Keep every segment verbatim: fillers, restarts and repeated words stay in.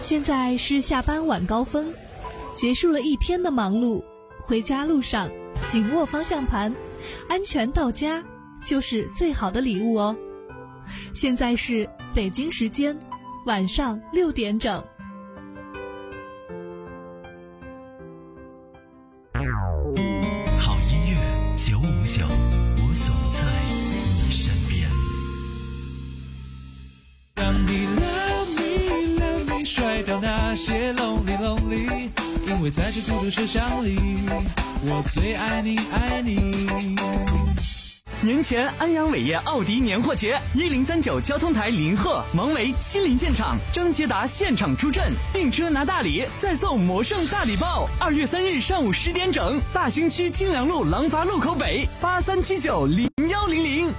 现在是下班晚高峰，结束了一天的忙碌，回家路上紧握方向盘，安全到家就是最好的礼物哦。现在是北京时间晚上六点整。 好音乐九五九，我总在你身边。 当你 love me love me 甩掉那些 lonely lonely， 因为在这孤独车厢里，我最爱你爱你。 年前安阳伟业奥迪年货节，一零三九交通台林鹤、王维亲临现场，张捷达现场出阵，订车拿大礼，再送魔圣大礼包。二月三日上午十点整，大兴区金良路廊坊路口北八三七九零幺零零。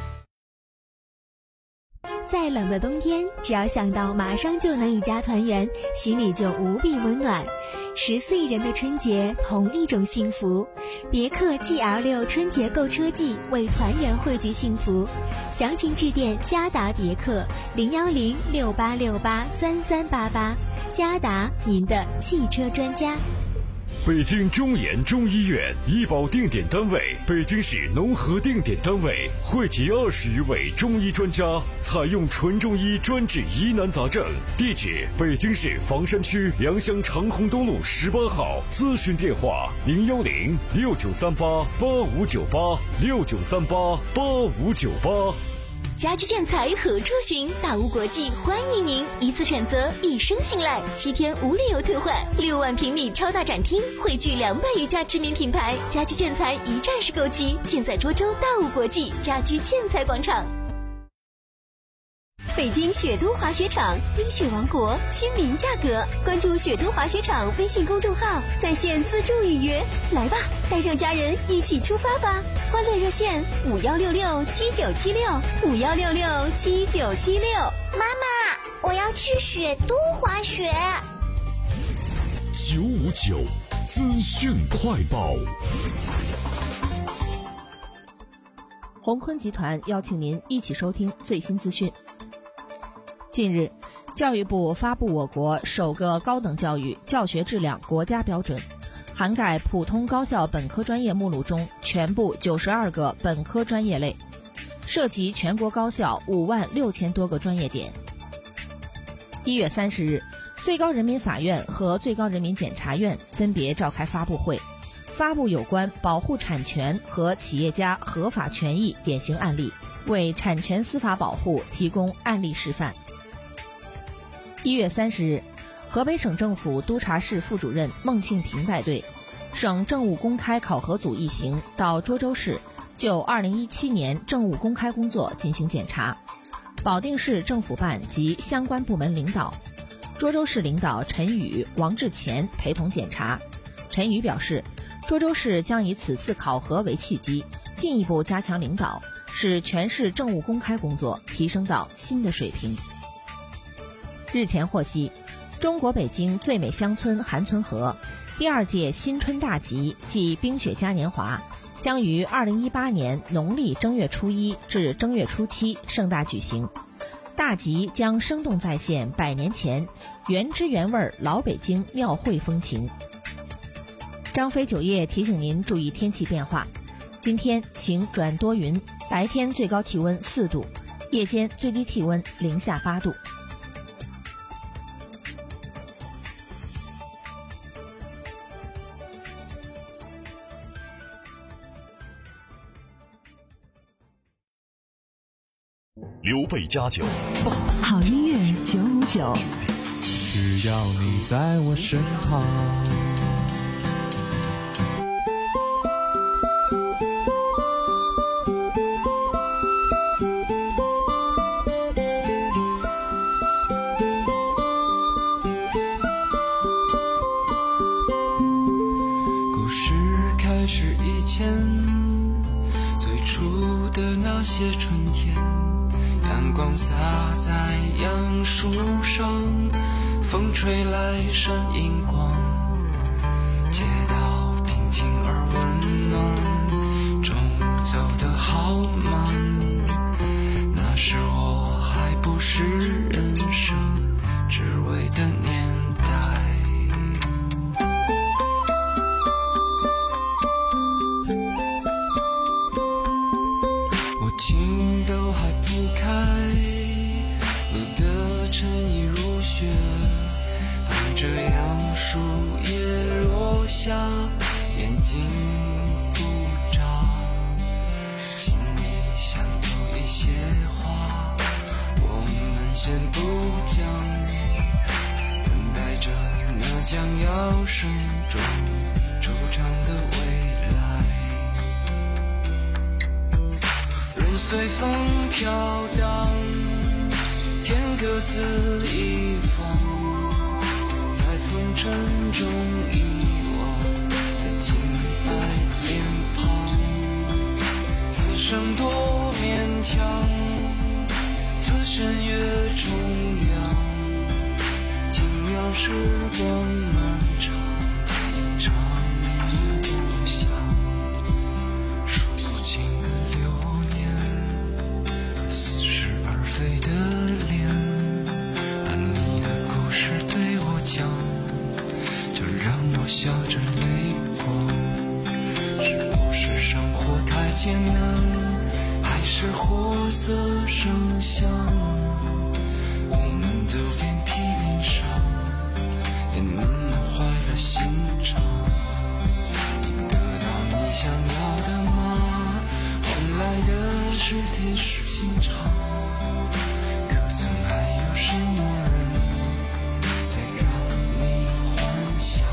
再冷的冬天，只要想到马上就能一家团圆，心里就无比温暖。十四亿人的春节，同一种幸福。别克 G L 六 春节购车季，为团圆汇聚幸福。详情致电嘉达别克零幺零六八六八三三八八。嘉达，您的汽车专家。 北京中研中医院医保定点单位，北京市农合定点单位，汇集二十余位中医专家，采用纯中医专治疑难杂症。地址：北京市房山区良乡长虹东路十八号。咨询电话：零幺零六九三八八五九八六九三八八五九八。 家居建材何处寻？大屋国际欢迎您，一次选择，一生信赖，七天无理由退换，六万平米超大展厅，汇聚两百余家知名品牌，家居建材一站式购齐，建在涿州大屋国际家居建材广场。北京雪都滑雪场，冰雪王国，亲民价格。关注雪都滑雪场微信公众号，在线自助预约。来吧，带上家人一起出发吧！欢乐热线五幺六六七九七六五幺六六七九七六。 妈妈，我要去雪都滑雪。 九五九资讯快报。 鸿坤集团邀请您一起收听最新资讯。近日，教育部发布我国首个高等教育教学质量国家标准，涵盖普通高校本科专业目录中全部九十二个本科专业类，涉及全国高校五万六千多个专业点。一月三十日，最高人民法院和最高人民检察院分别召开发布会，发布有关保护产权和企业家合法权益典型案例，为产权司法保护提供案例示范。一月三十日，河北省政府督察室副主任孟庆平带队，省政务公开考核组一行到涿州市就二零一七年政务公开工作进行检查，保定市政府办及相关部门领导，涿州市领导陈宇、王志前陪同检查。陈宇表示，涿州市将以此次考核为契机，进一步加强领导，使全市政务公开工作提升到新的水平。日前获悉，中国北京最美乡村韩村河第二届新春大集暨冰雪嘉年华将于二零一八年农历正月初一至正月初七盛大举行。大集将生动再现百年前原汁原味老北京庙会风情。张飞酒业提醒您注意天气变化，今天晴转多云，白天最高气温四度，夜间最低气温零下八度。 刘备家酒， 好音乐九五九， 只要你在我身旁。故事开始以前，最初的那些春天，阳光洒在杨树上，风吹来闪银光，街道平静而温暖，钟走得好慢。那时我还不是人生，只为的年代。 先不讲，等待着那将要盛装出场的未来。任随风飘荡，天各自一方，在风尘中遗忘的洁白脸庞。此生多勉强，此身越重要，轻描时光漫长，一场也不想。数不尽的流年和似是而非的脸，把你的故事对我讲，就让我笑着泪光。是不是生活太艰难，还是活色生香？我们都遍体鳞伤，也慢慢坏了心肠。你得到你想要的吗？换来的是铁石心肠。可曾还有什么人在让你幻想？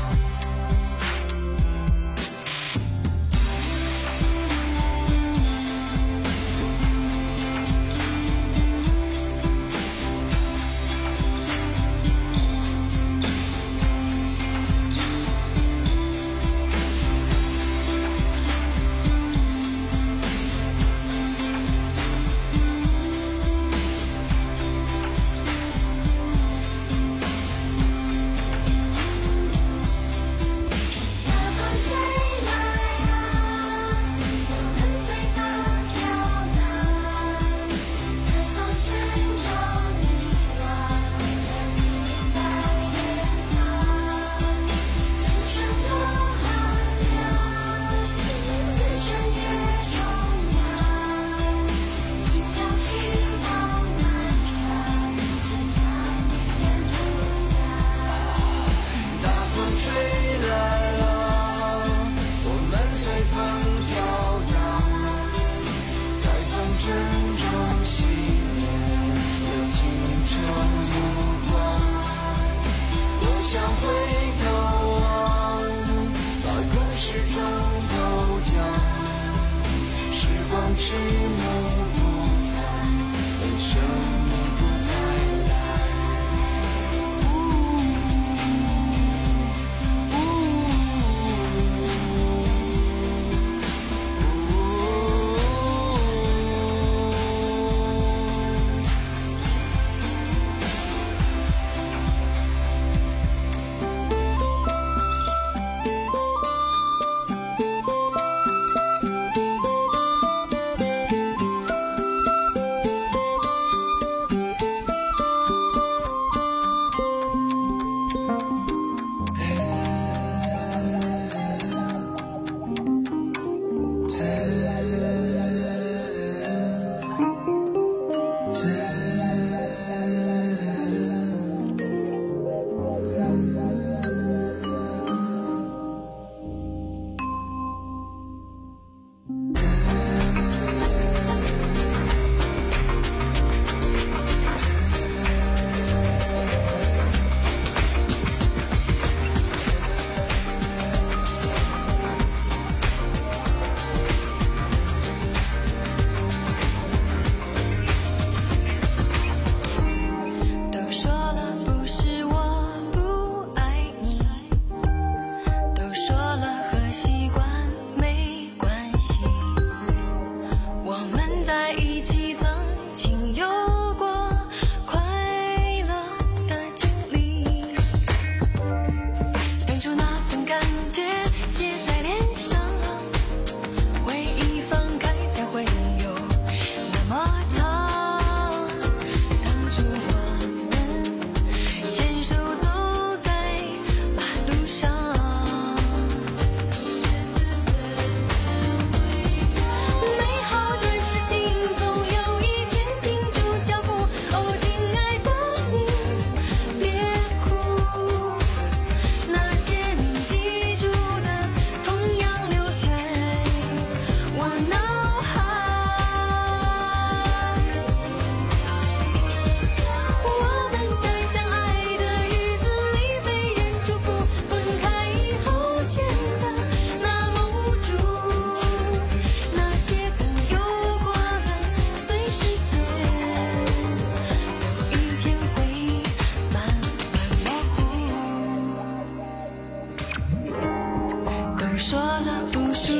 是梦不凡，为什么不再来？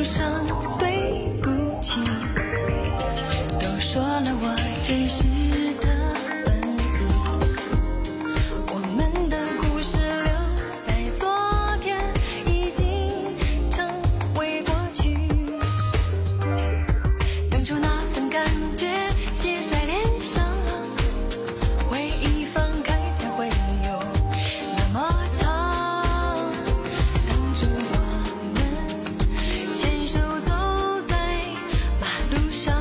路上对不起，都说了我真实的本领，我们的故事留在昨天，已经成为过去。当初那份感觉写在脸上，回忆翻开才会有那么长。当初我们牵手走在马路上，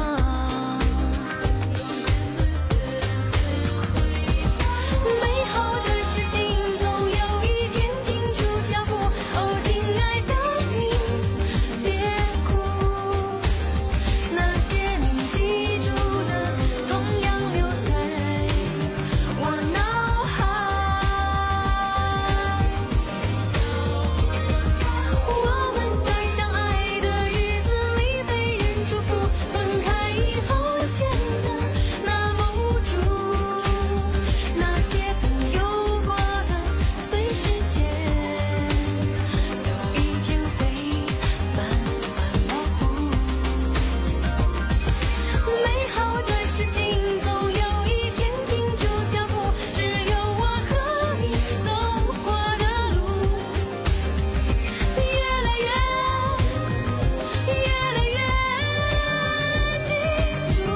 美好的事情总有一天停住脚步。哦，亲爱的你，别哭，那些你记住的同样留在我脑海。我们在相爱的日子里被人祝福，分开以后显得那么无助。那些曾有过的随时间，有一天会慢慢模糊。美好的事情总有一天停住脚步，只有我和你走过的路，越来越越来越记住。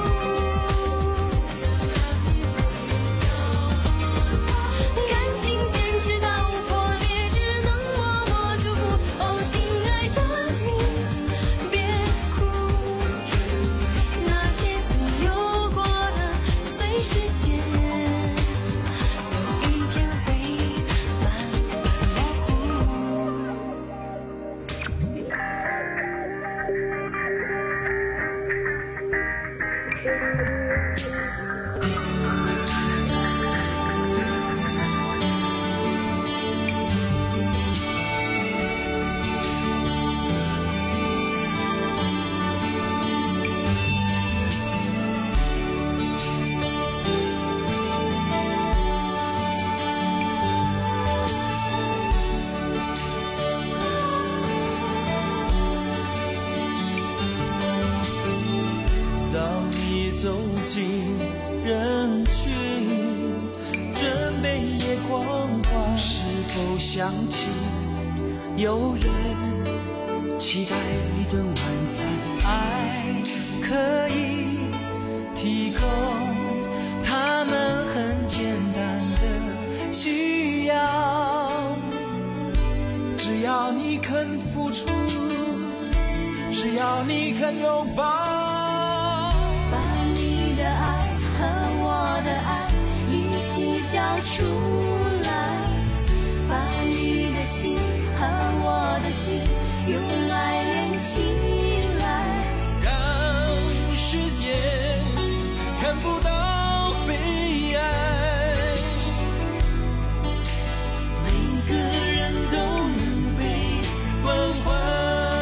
感情坚持到破裂，只能默默祝福。哦，亲爱的你，别哭，那些曾有过的随时间，有一天会慢慢模糊。 当你走进人群，准备夜光华，是否想起有人期待一顿晚餐？爱可以提供他们很简单的需要，只要你肯付出，只要你肯拥抱。 把你的爱和我的爱一起交出来，把你的心和我的心用爱连起来， 让世界看不到悲哀，每个人都能被关怀。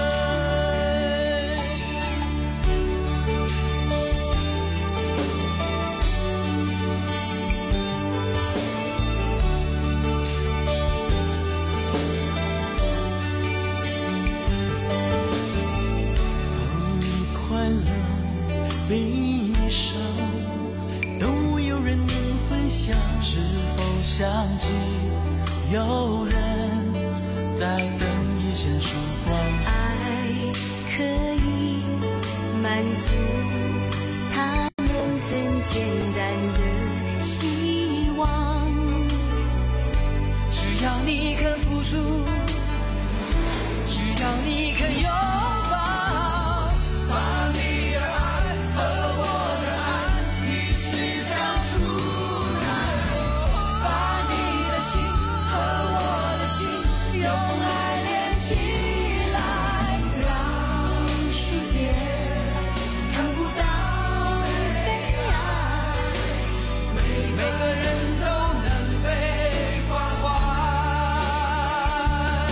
快乐悲伤都有人能分享，是否想起有人在等一线曙光？ 爱可以满足他们很简单的希望， 只要你肯付出，只要你肯拥抱，把你的爱和我的爱一起交出来， 把你的心和我的心用爱连起来，让世界看不到悲哀， 每个人都能被关怀。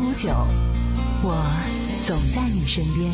五九，我总在你身边。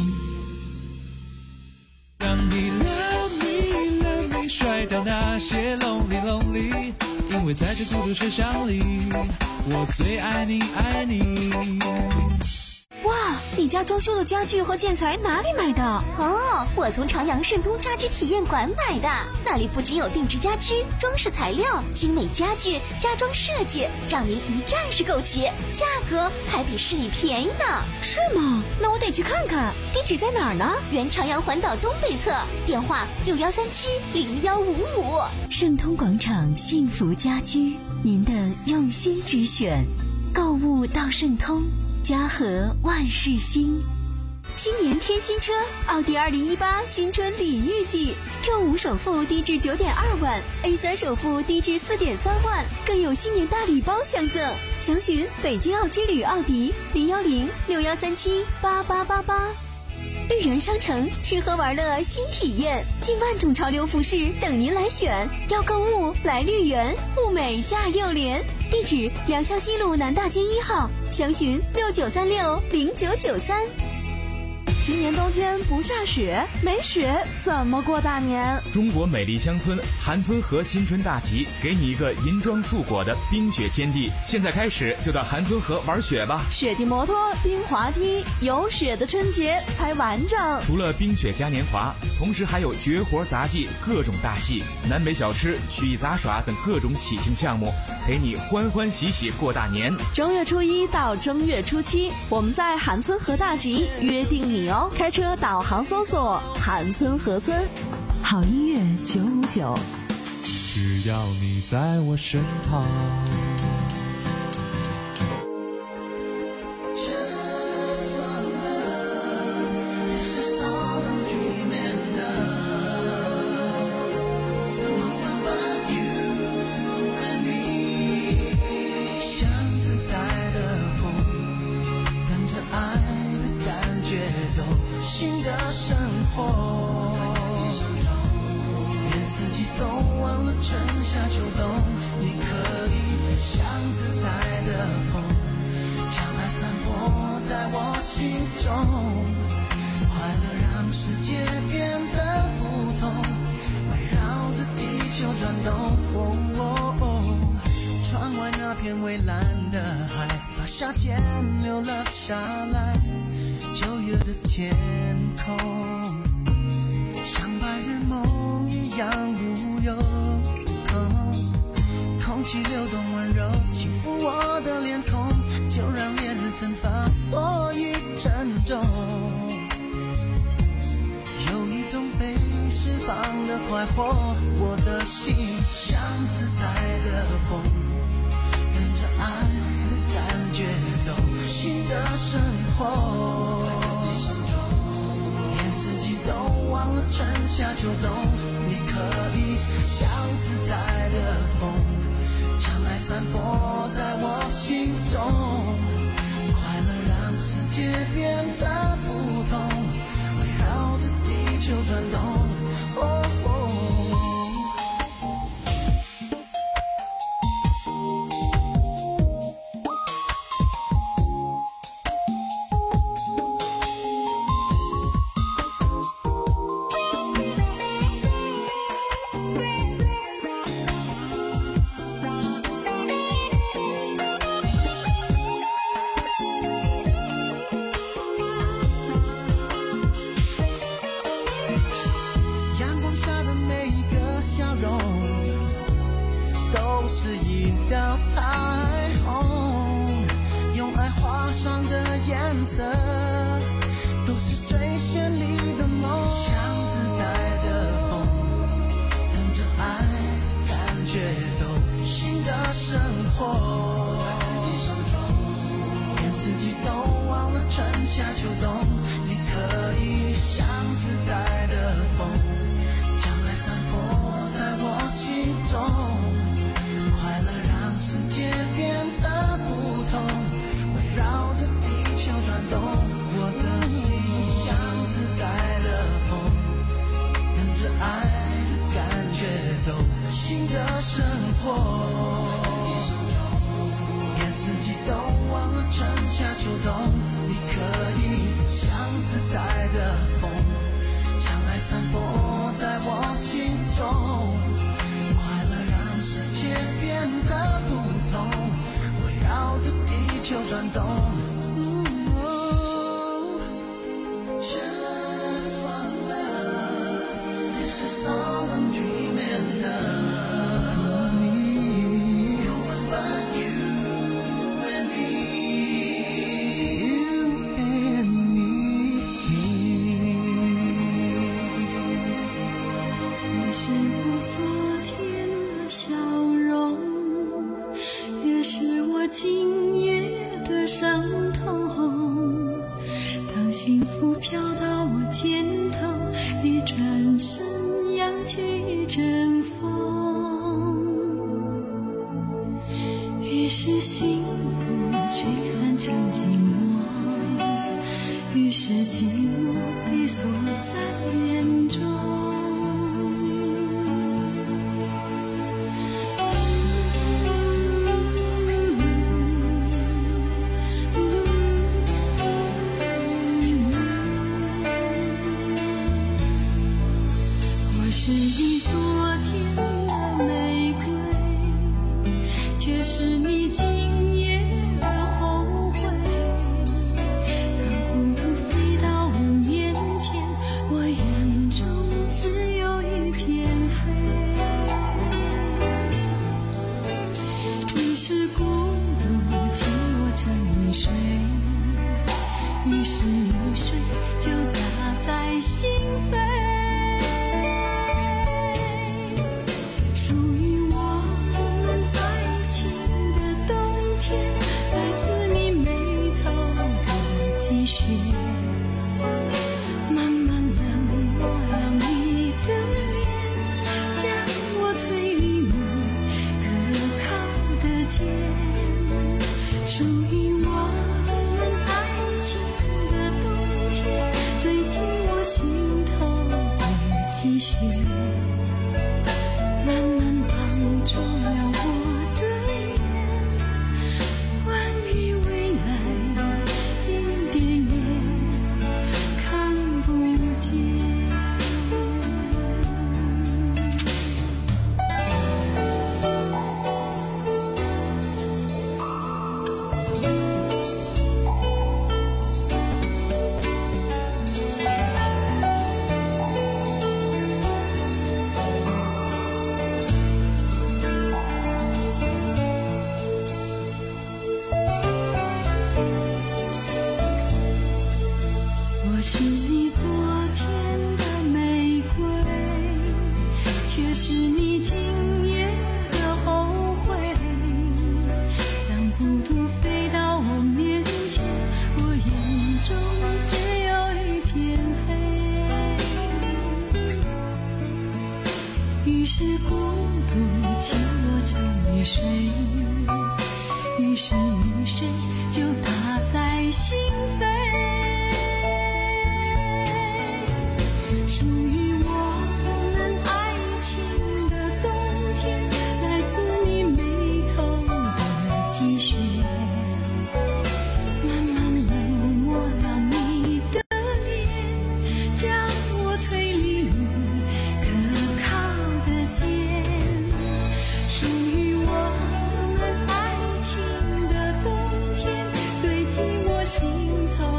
让你 love me love me 甩掉那些 lonely lonely， 因为在这孤独车厢里，我最爱你爱你。 哇，你家装修的家具和建材哪里买的？ 哦，我从朝阳盛通家居体验馆买的，那里不仅有定制家居、装饰材料、精美家具、家装设计，让您一站式购齐，价格还比市里便宜呢。 是吗？那我得去看看。地址在哪儿呢？ 原朝阳环岛东北侧，电话六幺三七零幺五五。 盛通广场幸福家居，您的用心之选，购物到盛通。家和万事兴，新年添新车，奥迪二零一八新春礼遇季 ，Q 五首付低至九点二万 ，A 三首付低至四点三万，更有新年大礼包相赠。详询北京奥之旅奥迪零幺零六幺三七八八八八。绿园商城吃喝玩乐新体验，近万种潮流服饰等您来选。要购物来绿园，物美价又廉。地址：良乡西路南大街一号，详询六九三六零九九三。 今年冬天不下雪，没雪怎么过大年？ 中国美丽乡村韩村河新春大集，给你一个银装素裹的冰雪天地。现在开始就到韩村河玩雪吧！ 雪地摩托、冰滑梯，有雪的春节才完整。 除了冰雪嘉年华，同时还有绝活杂技、各种大戏、南北小吃、曲艺杂耍等各种喜庆项目，陪你欢欢喜喜过大年。 正月初一到正月初七，我们在韩村河大集约定你哦。开车导航搜索韩村河村。 好音乐九五九， 只要你在我身旁。 新的生活，连四季都忘了春夏秋冬，你可以像自在的风，将爱散播在我心中，快乐让世界变得不同，围绕着地球转动。哦哦哦，窗外那片蔚蓝的海，把夏天留了下来。九月的天空像白日梦一样无忧，空气流动温柔轻抚我的脸孔，就让烈日蒸发多于沉重，有一种被释放的快活，我的心像自在的风，跟着爱的感觉走新的生活，连四季都忘了春夏秋冬，你可以像自在的风，将爱散播在我心中，快乐让世界变得不同，围绕着地球转动。哦哦世界变得不同，围绕着地球转动。 感动。Just one love, this is all I'm dreaming of. Me, no one but you and me, you and me. 你是我昨天的笑容，也是我今夜的伤痛。当幸福飘到我肩头，一转身扬起一阵风，于是幸福吹散成寂寞，于是寂寞被锁在眼中。我是你昨天的玫瑰，却是你今夜的后悔。当孤独飞到我面前，我眼中只有一片黑。于是孤独侵落成雨水，于是雨水就打在心扉。属于我们爱情的冬天，来自你眉头的积雪，慢慢冷漠了你的脸，将我推离你可靠的肩。属于我们爱情的冬天，堆积我心头的积雪，慢慢绑住了我的眼，关于未来一点也看不见。我是你昨天的玫瑰，却是你今夜的后悔。当孤独飞到我面前，我眼中只有一片黑。于是孤独倾落成雨水，于是雨水就打在心扉。属于我们爱情的冬天，来自你眉头的积雪，慢慢冷漠了你的脸，将我推离你可靠的肩。属于我们爱情的冬天，堆积我心头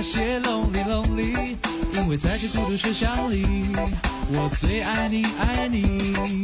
些 lonely lonely， 因为在这孤独车厢里，我最爱你爱你。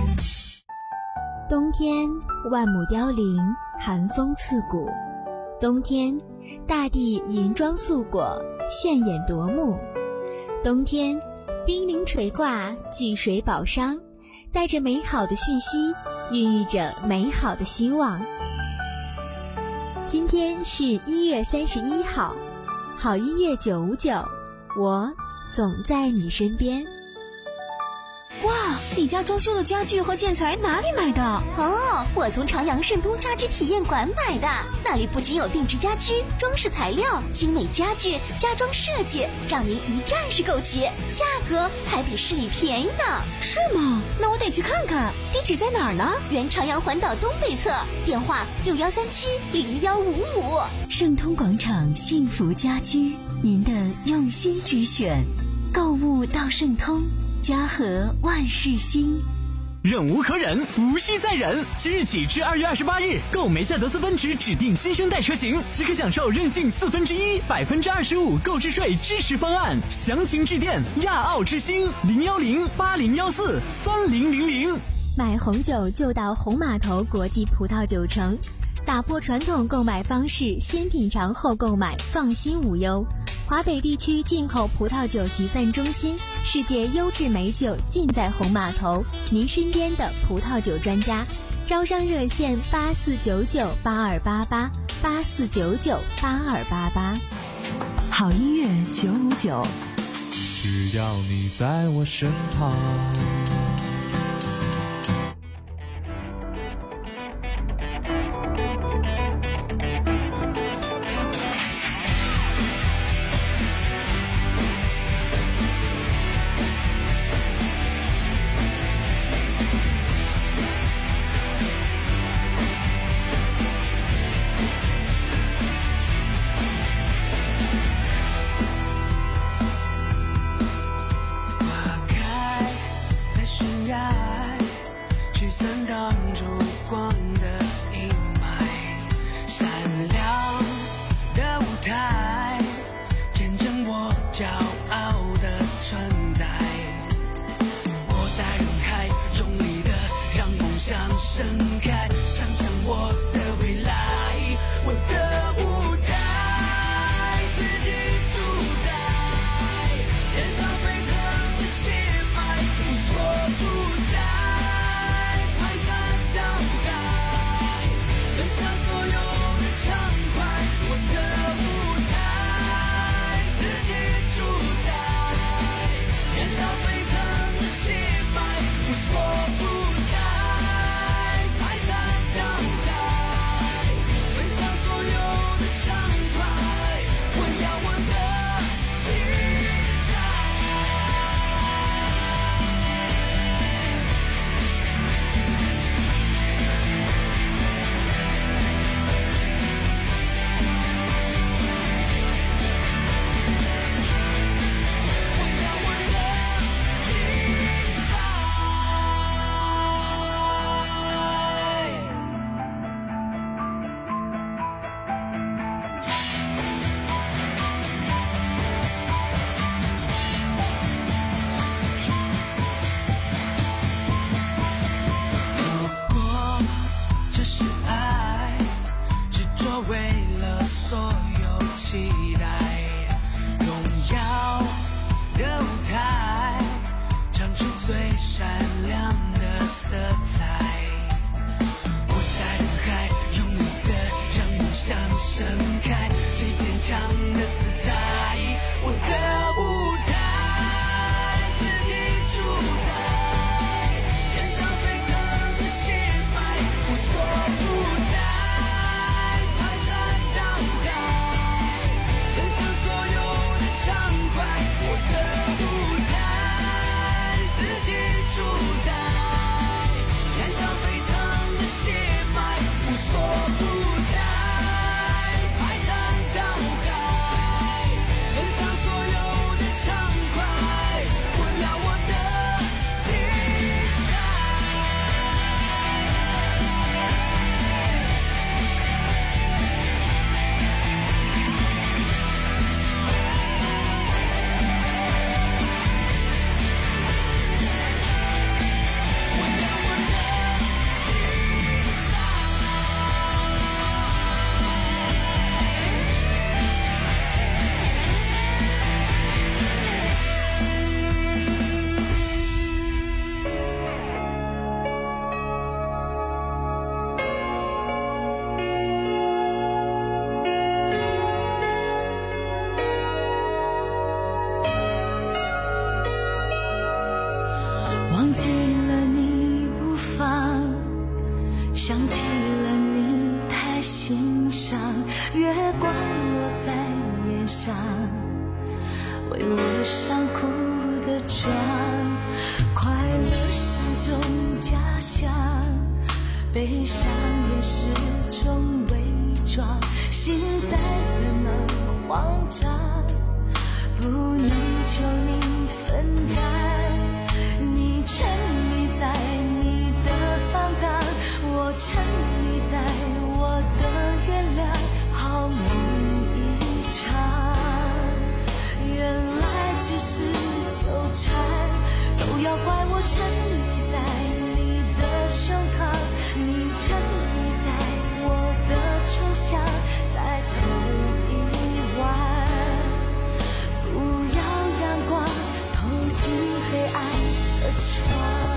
冬天万木凋零，寒风刺骨。冬天大地银装素裹，炫眼夺目。冬天冰凌垂挂，聚水宝商，带着美好的讯息，孕育着美好的希望。今天是一月三十一号，好音乐九五九，我总在你身边。 哇，你家装修的家具和建材哪里买的？哦，我从长阳盛通家居体验馆买的。那里不仅有定制家居、装饰材料、精美家具、家装设计，让您一站式购齐，价格还比市里便宜呢。是吗？那我得去看看。地址在哪儿呢？原长阳环岛东北侧，电话六幺三七零幺五五。 盛通广场幸福家居，您的用心之选。购物到盛通，家和万事兴。 忍无可忍，无需再忍。即日起至二月二十八日，购梅赛德斯奔驰指定新生代车型，即可享受任性四分之一、百分之二十五购置税支持方案。详情致电亚奥之星零幺零八零幺四三零零零。 买红酒就到红码头国际葡萄酒城，打破传统购买方式，先品尝后购买，放心无忧。华北地区进口葡萄酒集散中心，世界优质美酒尽在红码头，您身边的葡萄酒专家。招商热线八四九九八二八八八四九九八二八八。 好音乐九五九， 只要你在我身旁。 无所不在，排山倒海。 想起了你太心伤，月光落在脸上，为我伤哭的妆。快乐是种假象，悲伤也是种伪装，心再怎么慌张，不能求你分担。你沉溺在你的放荡，我沉溺在我的原谅，好梦一场，原来只是纠缠，都要怪我沉溺在你的胸膛，你沉溺在我的抽象，在同一晚，不要阳光透进黑暗的窗。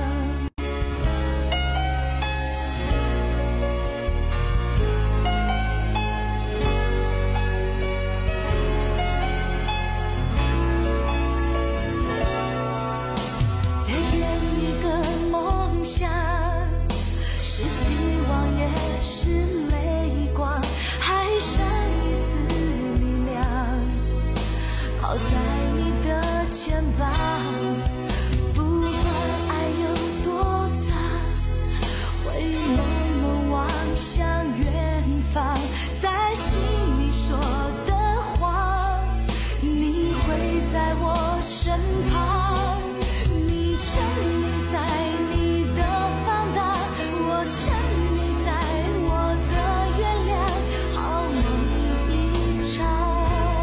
靠在你的肩膀，不管爱有多脏，会朦胧望向远方，在心里说的谎，你会在我身旁。你沉溺在你的放荡，我沉溺在我的原谅，好梦一场。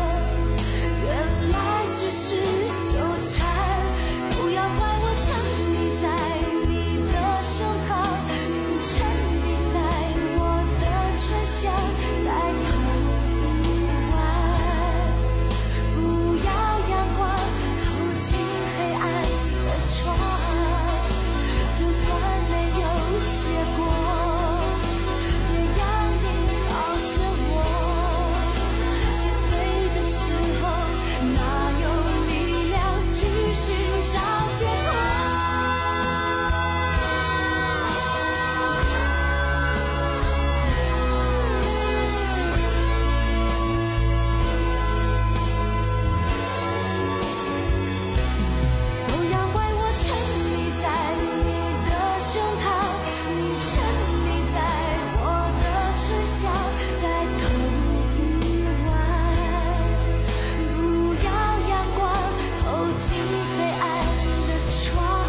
只是纠缠，不要怪我沉溺在你的胸膛，你沉溺在我的醇香，在同一晚，不要阳光透进黑暗的窗，就算没有结果，也要你抱着我，心碎的时候哪有寻找解脱。都要怪我沉溺在你的胸膛，你沉溺在我的醇香，在同一晚，不要阳光透进黑暗的窗。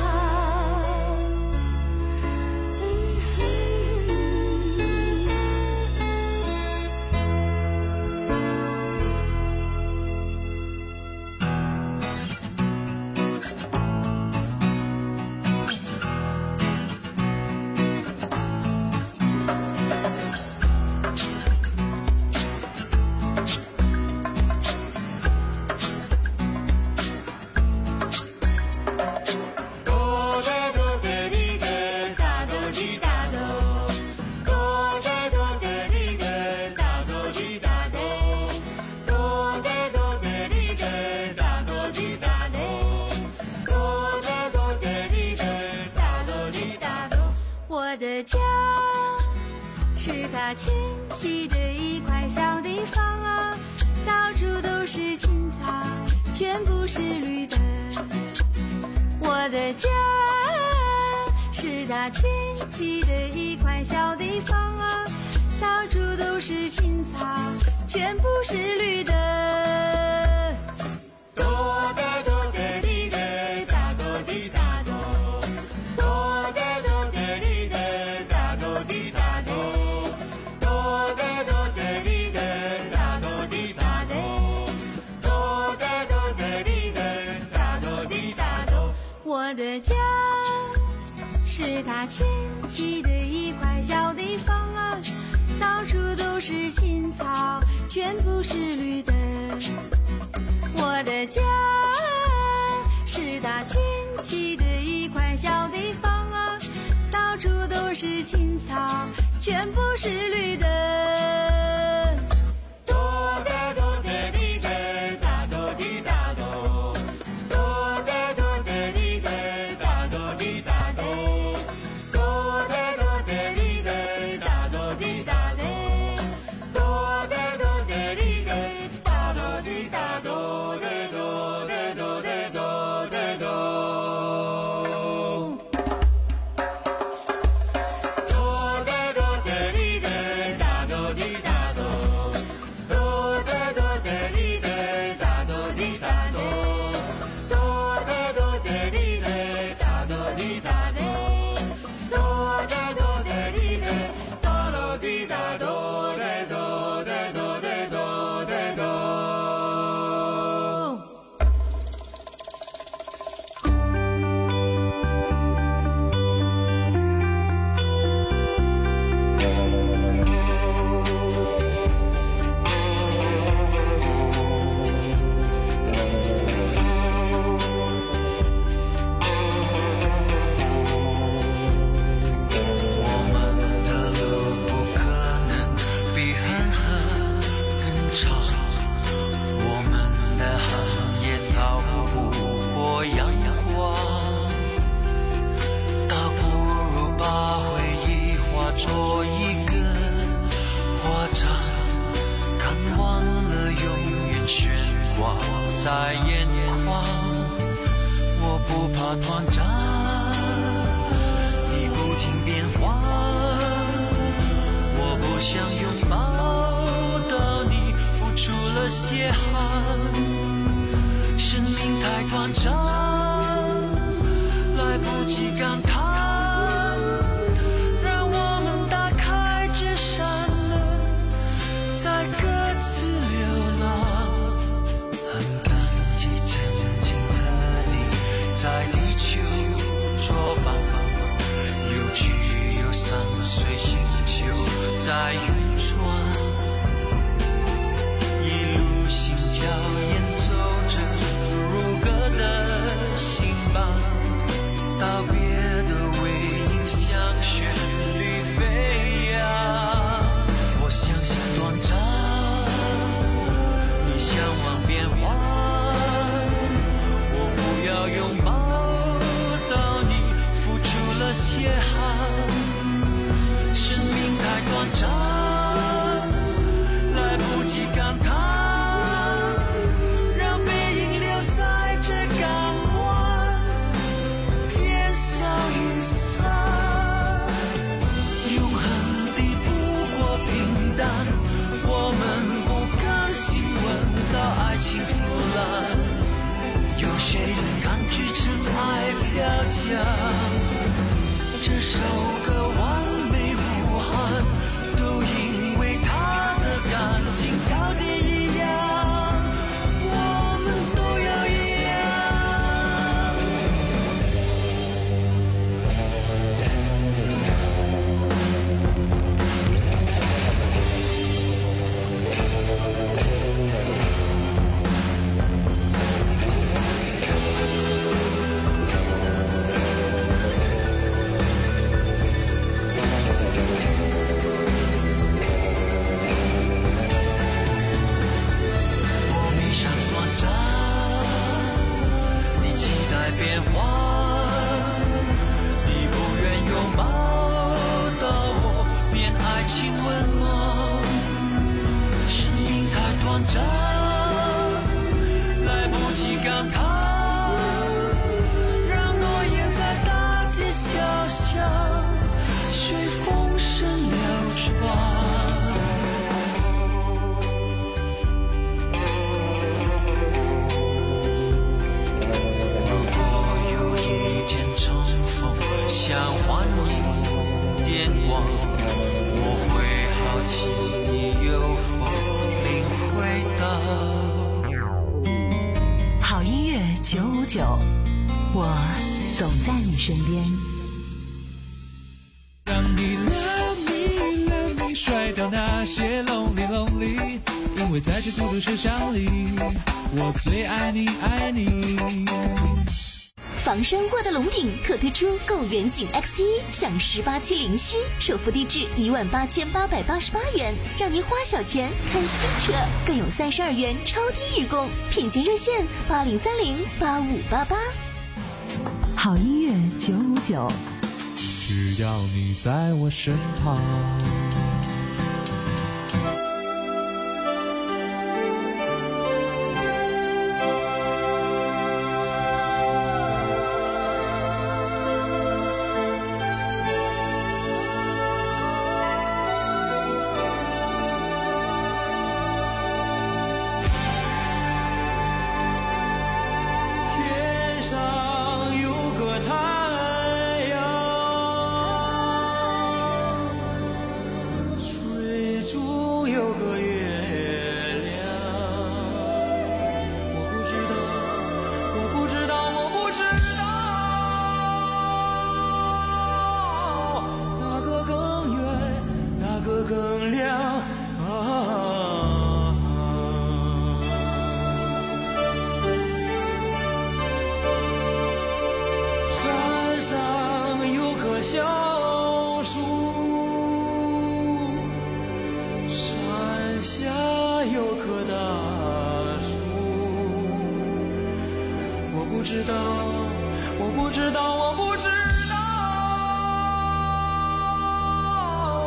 我的家是它群起的一块小地方啊，到处都是青草，全部是绿的。我的家是它群起的一块小地方啊，到处都是青草，全部是绿的。哆的哆的哩的，哒哆滴哒哆，哆的哆的哩的，哒哆滴哒哆，哆的哆的哩的，哒哆滴哒哆，哆的哆的哩的，哒哆滴哒哆。我的家是它群起的一块小地方啊，到处都是青草，全部是绿的。我的家是它群起的一块小地方啊，到处都是青草，全部是绿的。哆的哆的哩的，哒哆滴哒哆，哆的哆的哩的，哒哆滴哒哆，哆的哆的哩的， 做一个花场，看忘了永远悬挂在眼眶。我不怕断肠，你不停变化，我不想拥抱到你付出了血汗。生命太短暂，来不及感叹，让我们打开这扇门，再各自流浪。很感激曾经和你在地球作伴，有聚有散，随星球在运转，一路心跳演奏着如歌的心伴，道别的尾音像旋律飞扬。我相信短暂，你向往变幻，我不要拥抱到你付出了血汗。生命太短暂，来不及感叹，让背影留在这港湾，烟消云散。永恒的不过平淡，我们不甘心闻到爱情腐烂，有谁能抗拒尘埃飘降？这首歌完美无憾，都因为它的感情到底一样，我们都要一样。我迷上短暂，你期待变幻，你不愿拥抱到我，变爱情温暖。生命太短暂，来不及感叹，让诺言在大街小巷随风声流传。如果有一天重逢，像幻影电光，我会好奇你有否领会到。 好音乐九五九，我总在你身边。 让你 love me love me 甩掉那些 lonely lonely， 因为在这孤独车厢里，我最爱你爱你。 房山沃德龙顶特推出购远景 X 一 享十八期零息，首付低至一万八千八百八十八元，让您花小钱看新车，更有三十二元超低日供，品鉴热线八零三零八五八八。 好音乐九五九， 只要你在我身旁。 天上有个太阳，水中有个月亮。我不知道，我不知道，我不知道，哪个更远，哪个更亮啊？山上有棵小树，山下有棵大树。我不知道，我不知道，我不知道，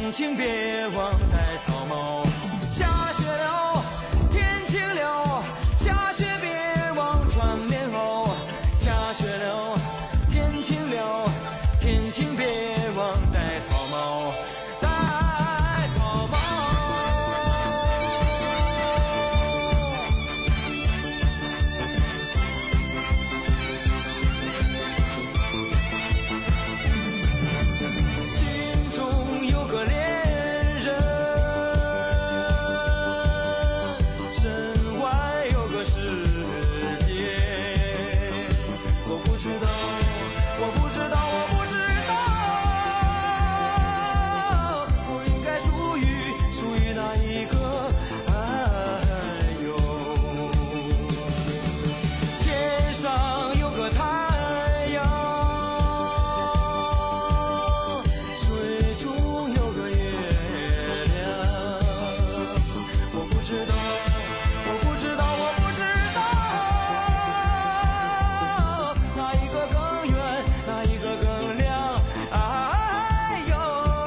天晴别忘带草帽。下雪了，天晴了，下雪别忘穿棉袄。下雪了，天晴了，天晴别忘带草帽。带草帽。心中有个恋人，身外有个世界。我不知道，我不知道，我不知道，我应该属于属于哪一个？哎呦，天上有个太阳，水中有个月亮。我不知道，我不知道，我不知道，哪一个更远，哪一个更亮？哎呦，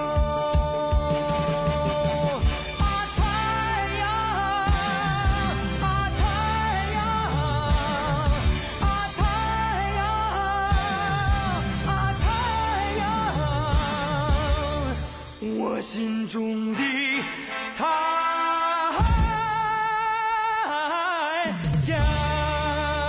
啊太阳，啊太阳，啊太阳，啊太阳，我心中的太阳。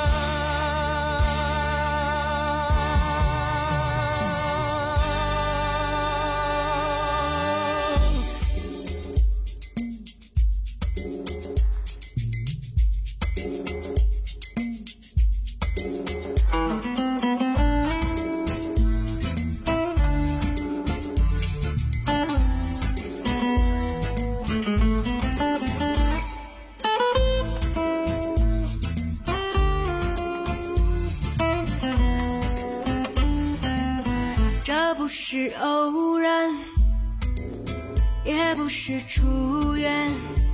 这不是偶然，也不是出缘，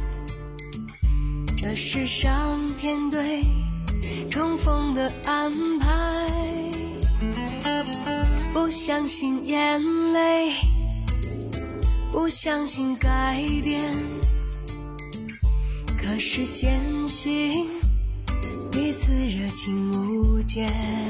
这是上天对重逢的安排。不相信眼泪，不相信改变，可是坚信彼此热情无间。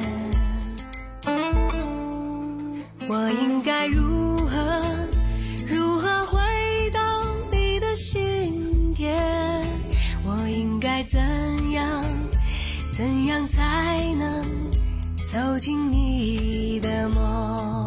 我应该如何如何回到你的心田？我应该怎样怎样才能走进你的梦？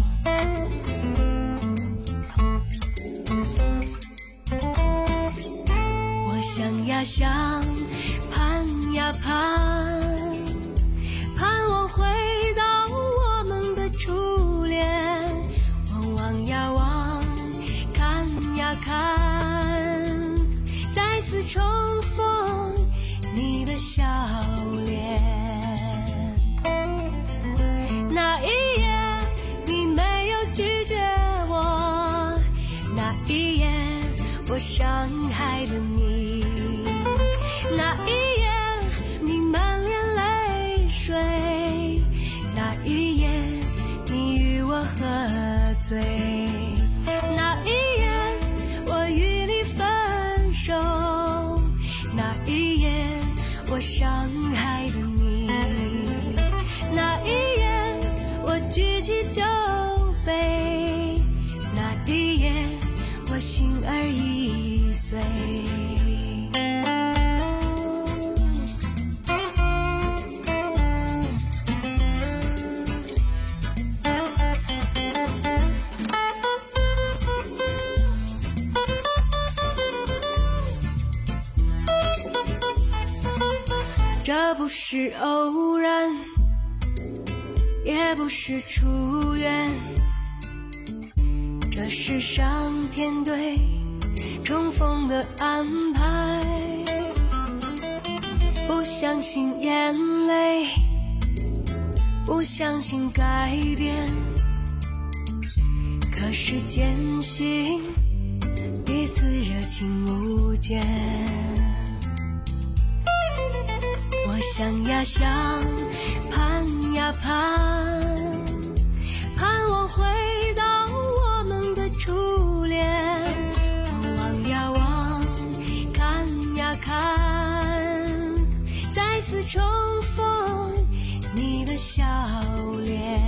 我想呀想，盼呀盼，盼望回到我们的初恋。我望呀望，看呀看，再次重逢你的笑脸。那一夜你没有拒绝我，那一夜我伤害了你，那一夜你满脸泪水，那一夜你与我喝醉，那一夜我与你分手，那一夜我伤害了你，那一夜我举起酒杯，那一夜我心儿已碎。这不是偶然，也不是出缘，这是上天对重逢的安排。不相信眼泪，不相信改变，可是坚信彼此热情无间。我想呀想，盼呀盼，盼望回到我们的初恋。 次重逢你的笑脸。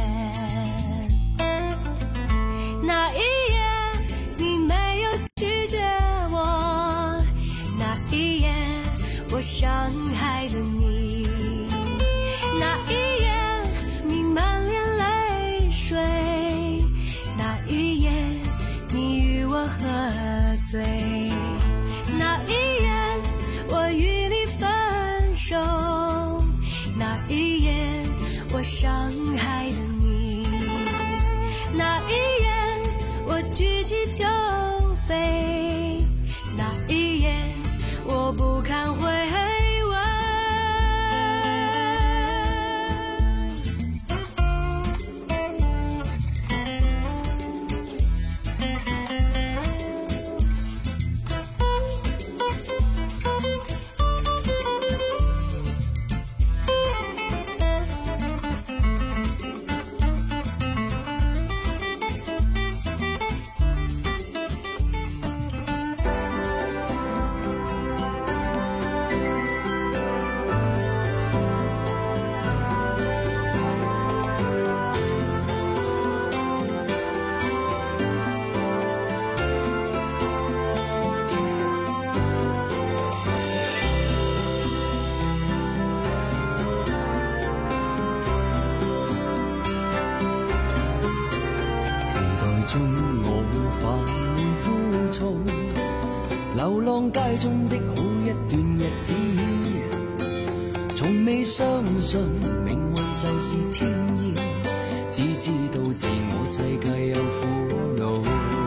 那一夜你没有拒绝我，那一夜我伤害了你，那一夜你满脸泪水，那一夜你与我喝醉，那一夜我与你分手，那一夜我伤害了你，那一夜我举起酒杯，那一夜我不堪回味。 流浪街中的好一段日子，從未相信命運就是天意，只知道自我世界有苦惱。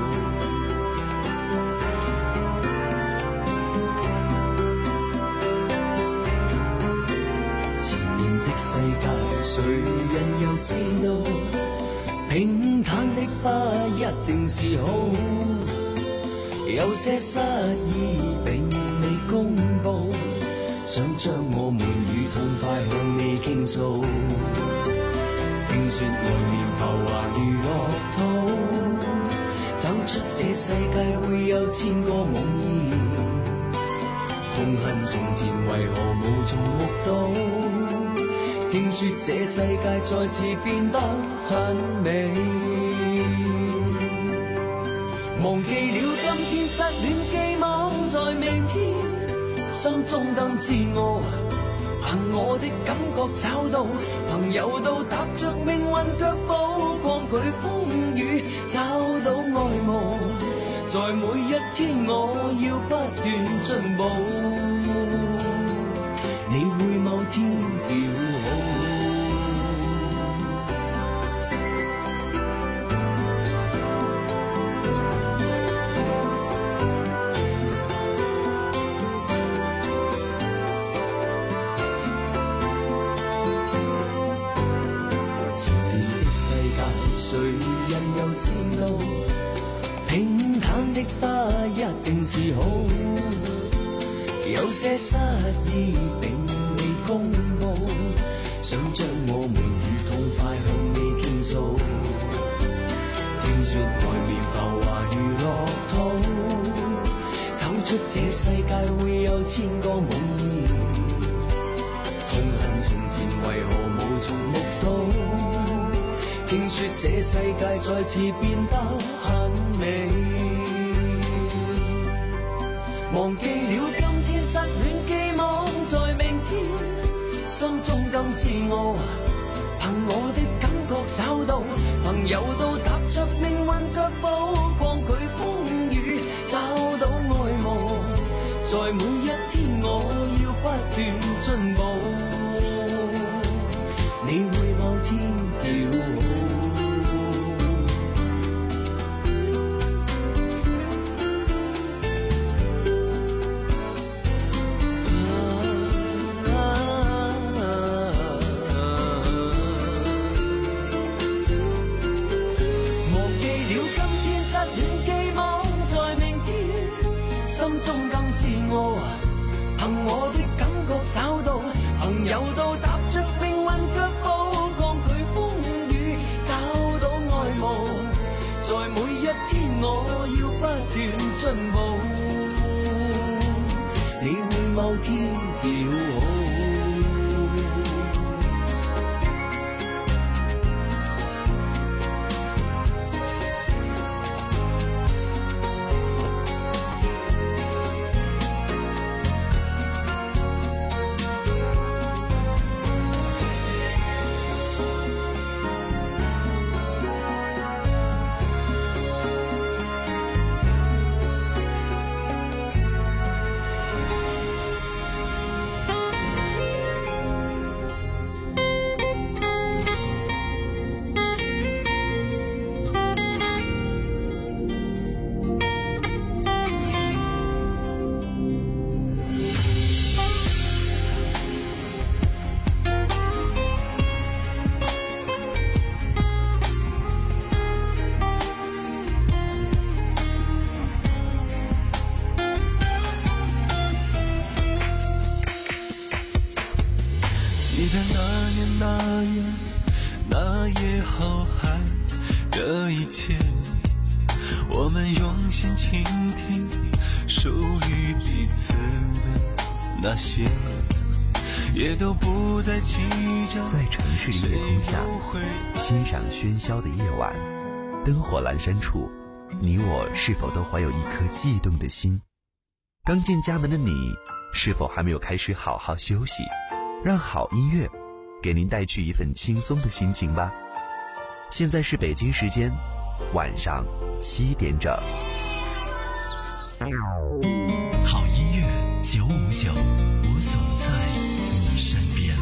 前面的世界誰人又知道，平坦的不一定是好，有些失意並未公佈，想將我們與痛快向你傾訴。聽說外面浮華如樂土，走出這世界會有千個夢兒，痛恨從前為何無從目睹，聽說這世界再次變得很美。忘記了今天失戀寄望在明天，心中更自我，憑我的感覺找到朋友，到踏着命運腳步，抗拒風雨，找到愛慕。在每一天我要不斷進步，你會某天叫好。誰人又知道，平坦的不一定是好，有些失意並未公佈，想將我們與痛快向你傾訴。聽說外面浮華如樂土，走出這世界會有千個夢兒，痛恨從前為何無從目睹，聽說這世界再次變得很美，忘記了今天失戀寄望在明天，心中更自我，憑我的感覺找到朋友，到踏着命運腳步，抗拒風雨，找到愛慕。在每一天我要不斷進步，你會某天叫好。憑我的感覺找到朋友，到踏着命運腳步，抗拒風雨，找到愛慕。在每一天我要不斷進步，你會某天叫好。 记得那年那月那夜浩瀚的一切，我们用心倾听属于彼此的那些，也都不再计较。 在城市的夜空下，欣赏喧嚣的夜晚，灯火阑珊处，你我是否都怀有一颗悸动的心？刚进家门的你，是否还没有开始好好休息？让好音乐给您带去一份轻松的心情吧。现在是北京时间晚上七点整。 好音乐九五九，我总在你身边。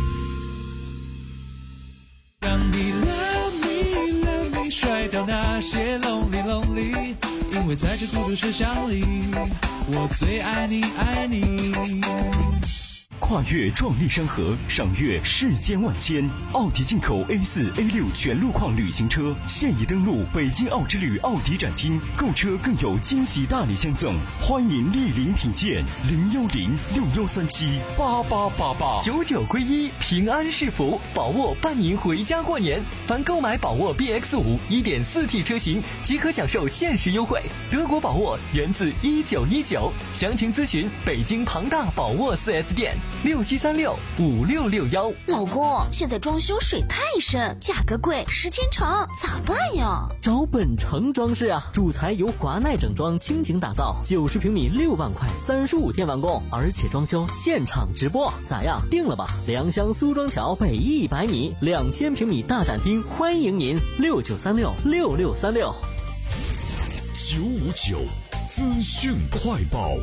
让你 love me love me 甩掉那些 lonely lonely， 因为在这孤独车厢里，我最爱你爱你。 跨越壮丽山河，赏月世间万千。奥迪进口 A 四 A 六 全路况旅行车现已登陆北京奥之旅奥迪展厅，购车更有惊喜大礼相赠，欢迎莅临品鉴。零幺零六幺三七八八八八， 九九归一，平安是福。宝沃伴您回家过年，凡购买宝沃 B X 五 一点四 T 车型即可享受限时优惠。德国宝沃源自一九一九，详情咨询北京庞大宝沃 四 S 店。六七三六五六六幺。 老公，现在装修水太深，价格贵，时间长，咋办呀？ 找本城装饰啊，主材由华奈整装倾情打造，九十平米六万块，三十五天完工，而且装修现场直播，咋样？定了吧？良乡苏庄桥北一百米，两千平米大展厅，欢迎您。六九三六六六三六。 九五九资讯快报。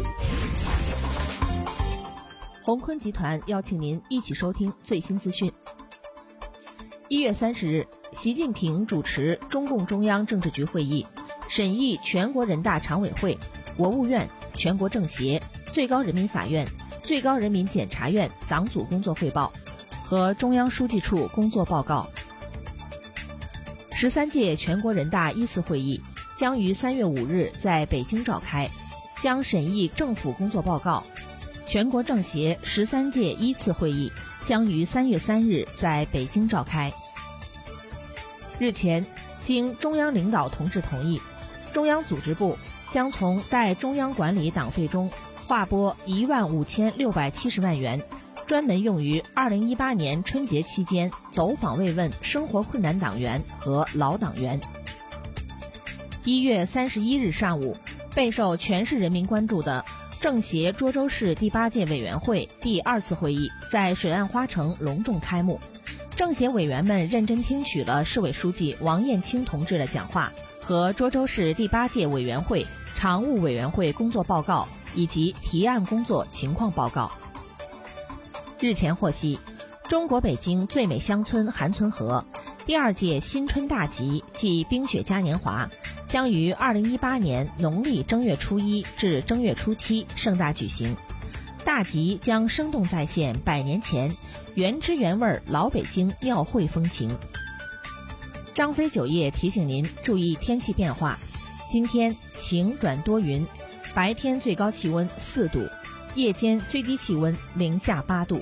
鸿坤集团邀请您一起收听最新资讯。一月三十日，习近平主持中共中央政治局会议，审议全国人大常委会、国务院、全国政协、最高人民法院、最高人民检察院党组工作汇报和中央书记处工作报告。十三届全国人大一次会议将于三月五日在北京召开，将审议政府工作报告。全国政协十三届一次会议将于三月三日在北京召开。日前，经中央领导同志同意，中央组织部将从待中央管理党费中划拨一万五千六百七十万元，专门用于二零一八年春节期间走访慰问生活困难党员和老党员。一月三十一日上午，备受全市人民关注的政协涿州市第八届委员会第二次会议在水岸花城隆重开幕。政协委员们认真听取了市委书记王艳青同志的讲话和涿州市第八届委员会常务委员会工作报告以及提案工作情况报告。日前获悉，中国北京最美乡村韩村河第二届新春大集暨冰雪嘉年华将于二零一八年农历正月初一至正月初七盛大举行。大集将生动再现百年前原汁原味老北京庙会风情。张飞酒业提醒您注意天气变化，今天晴转多云，白天最高气温四度，夜间最低气温零下八度。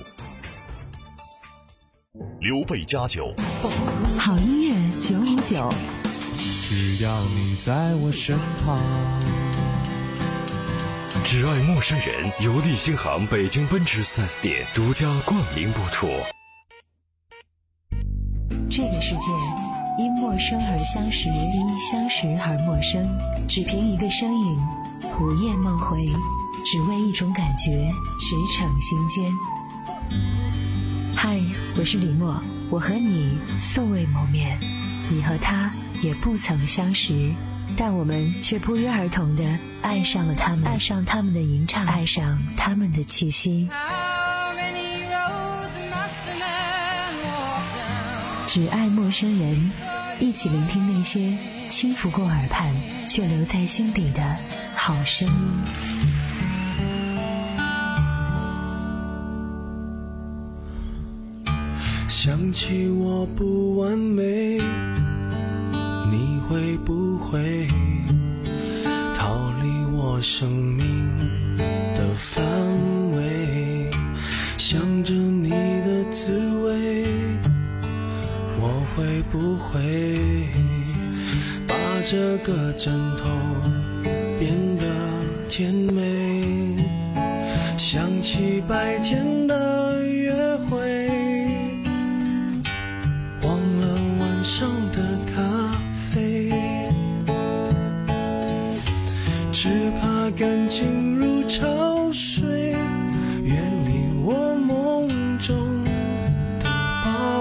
刘备佳酒， 好音乐九五九。 只要你在我身旁。 只爱陌生人由利星行北京奔驰 四 S 店独家冠名播出。 这个世界因陌生而相识，因相识而陌生，只凭一个身影，午夜梦回，只为一种感觉，驰骋心间。嗨，我是李默，我和你素未谋面，你和他也不曾相识，但我们却不约而同地爱上了他们，爱上他们的吟唱，爱上他们的气息。只爱陌生人，一起聆听那些轻拂过耳畔却留在心底的好声音。 想起我不完美，你会不会逃离我生命的范围？想着你的滋味， 会不会把这个枕头变得甜美？想起白天的约会，忘了晚上的咖啡，只怕感情如潮水，远离我梦中的堡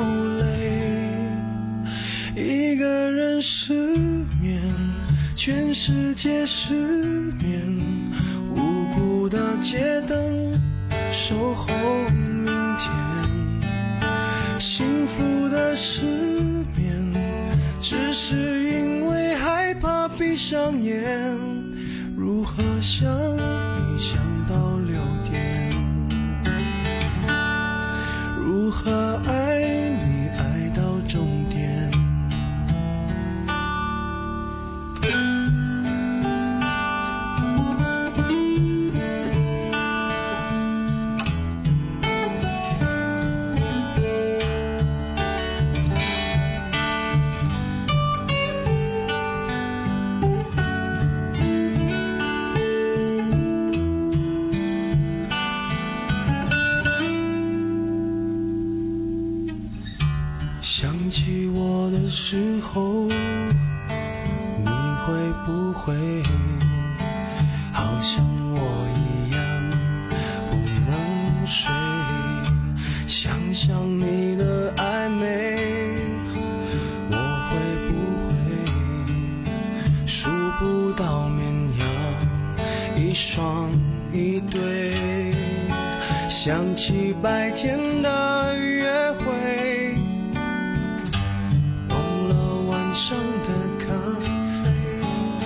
垒。一个人失眠，全世界失眠，无辜的街灯守候明天。幸福的失眠，只是因为害怕闭上眼，如何想你想到六点，如何爱你爱到终点。想起我的时候，你会不会好像我一样不能睡？想想你的暧昧，我会不会数不到绵羊一双一对？想起白天的约会，上的咖啡，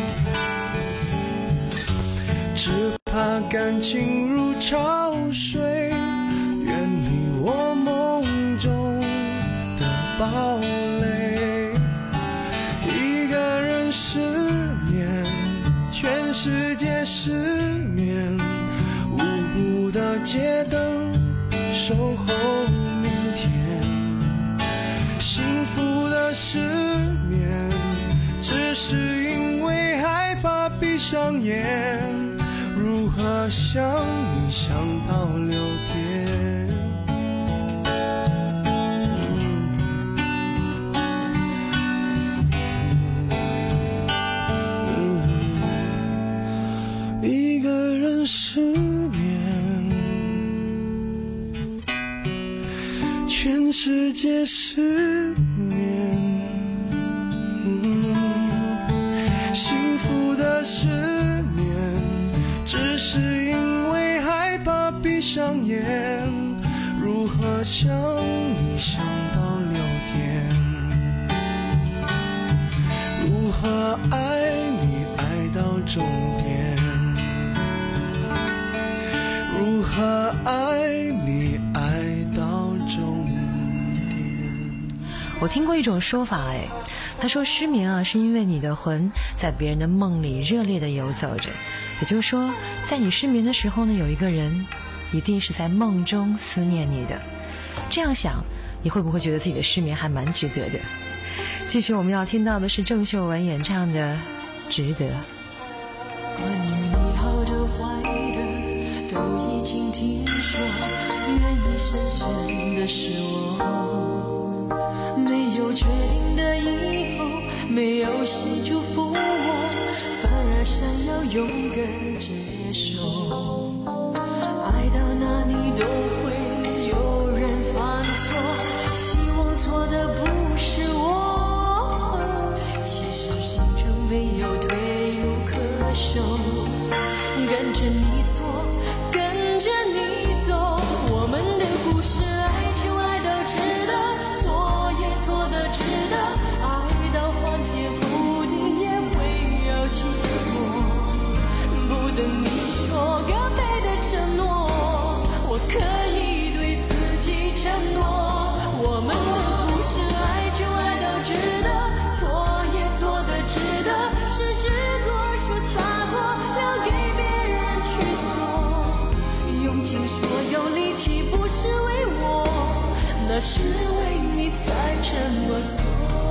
只怕感情如潮水，远离我梦中的堡垒。一个人失眠，全世界失眠，无辜的街灯守候明天。幸福的失眠，只是因为害怕闭上眼，如何想你想到六点。一个人失眠，全世界失眠。幸福的失眠，只是因为害怕闭上眼，如何想你想到六点，如何爱你爱到终点，如何爱你爱到终点。 我听过一种说法，哎，他说失眠啊，是因为你的魂在别人的梦里热烈地游走着，也就是说，在你失眠的时候呢，有一个人一定是在梦中思念你的。这样想，你会不会觉得自己的失眠还蛮值得的？继续我们要听到的是郑秀文演唱的《值得》。 关于你好的坏的都已经听说，愿意深深的是我，没有确定的以后，没有谁祝福我，反而想要勇敢接受。爱到哪里都会有人犯错，希望错的不是我，其实心中没有退路可守，跟着你错，跟着你走，我们的故事爱就爱到值得，错也错的值得，爱到翻天覆地那是为你才这么做。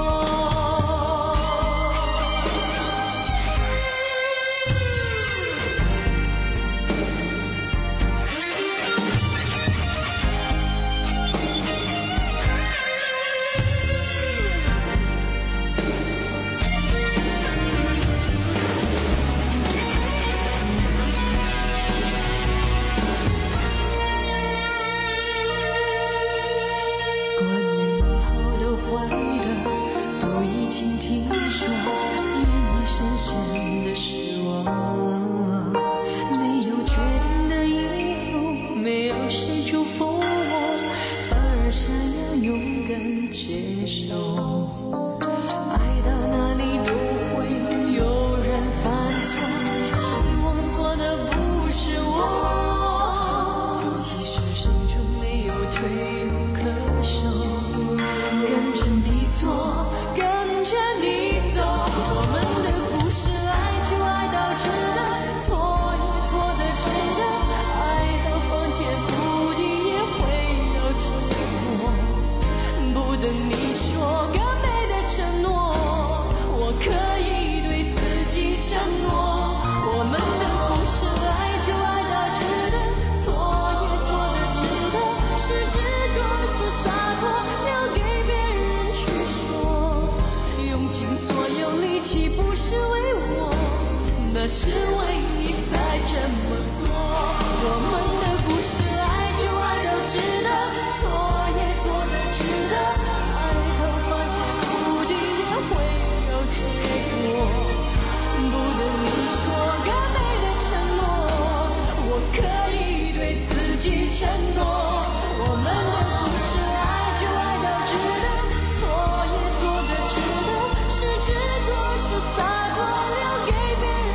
那是为你才这么做，我们的故事爱就爱到值得，错也错的值得，爱到翻天覆地也会有结果，不等你说更美的承诺，我可以对自己承诺，我们的故事爱就爱到值得，错也错的值得，是执着是洒脱，留给别人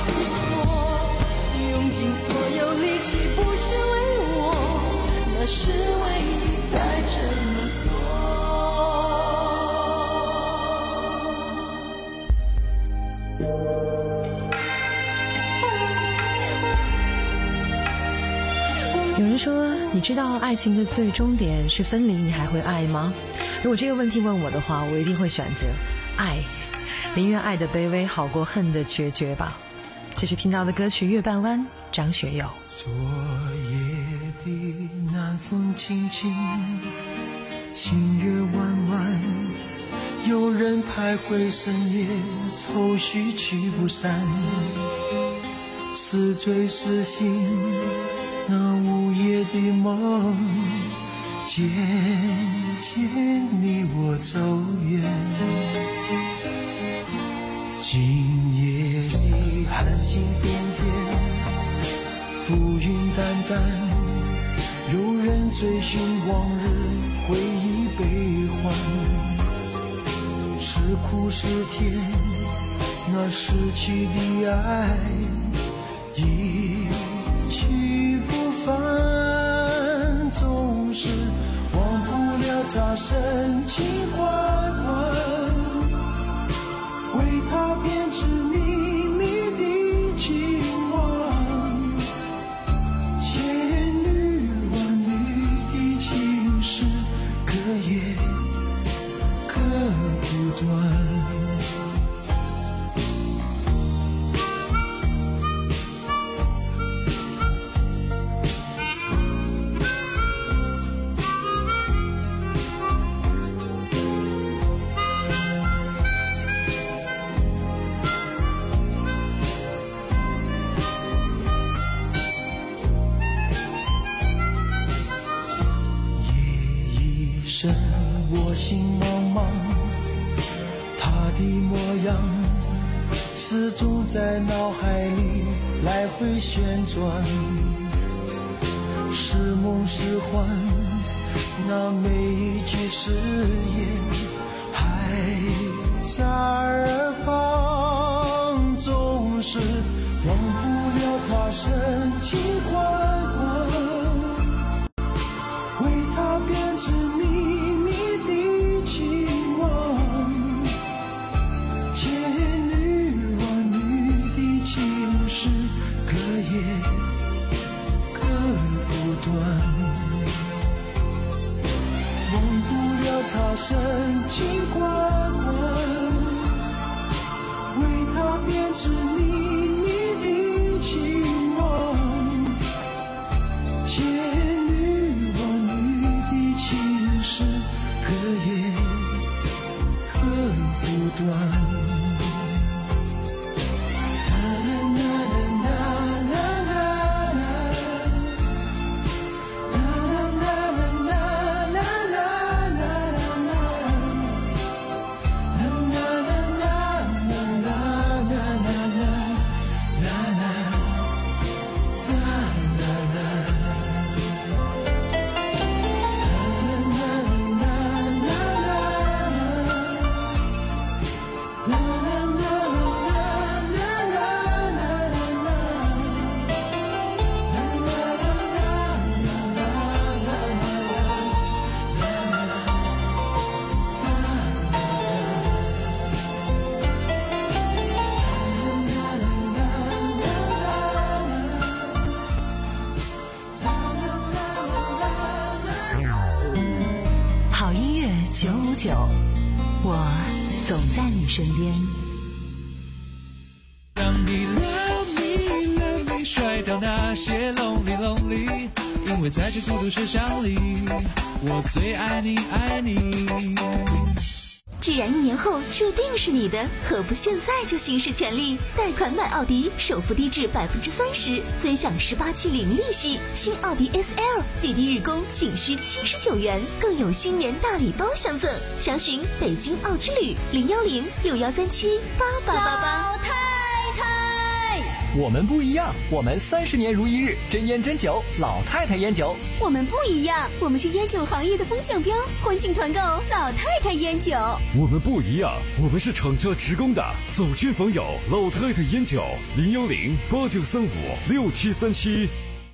用尽所有力气，不是为我，那是为你才这么做。 有人说，你知道爱情的最终点是分离，你还会爱吗？如果这个问题问我的话，我一定会选择爱，宁愿爱的卑微，好过恨的决绝吧。继续听到的歌曲《月半弯》，张学友。 昨夜的南风轻轻，星月弯弯，有人徘徊深夜，愁绪驱不散，是醉是醒，那午夜的梦，渐渐你我走远。今夜里寒星点点，浮云淡淡，有人追寻往日，回忆悲欢，是苦是甜，那逝去的爱一去不返，总是忘不了他深情款款，为他编织秘密的情网，千缕万缕的情事，隔夜隔不断。我心茫茫，他的模样始终在脑海里来回旋转，是梦是幻，那每一句誓言还在耳旁，总是忘不了他深情款款，为他编织秘密的情网，千缕万缕的情事，隔夜隔不断。 九五九，我总在你身边。 让你 love me love me 甩掉那些 lonely lonely， 因为在这孤独车厢里，我最爱你爱你。 既然一年后注定是你的，何不现在就行使权利？贷款买奥迪，首付低至百分之三十，尊享十八期零利息。新奥迪 S L 最低日供仅需七十九元，更有新年大礼包相赠。详询北京奥之旅零幺零六幺三七八八八八。 我们不一样，我们三十年如一日，真烟真酒，老太太烟酒。 我们不一样，我们是烟酒行业的风向标，欢庆团购老太太烟酒。 我们不一样，我们是厂家直供的，走亲访友，老太太烟酒，零幺零八九三五六七三七。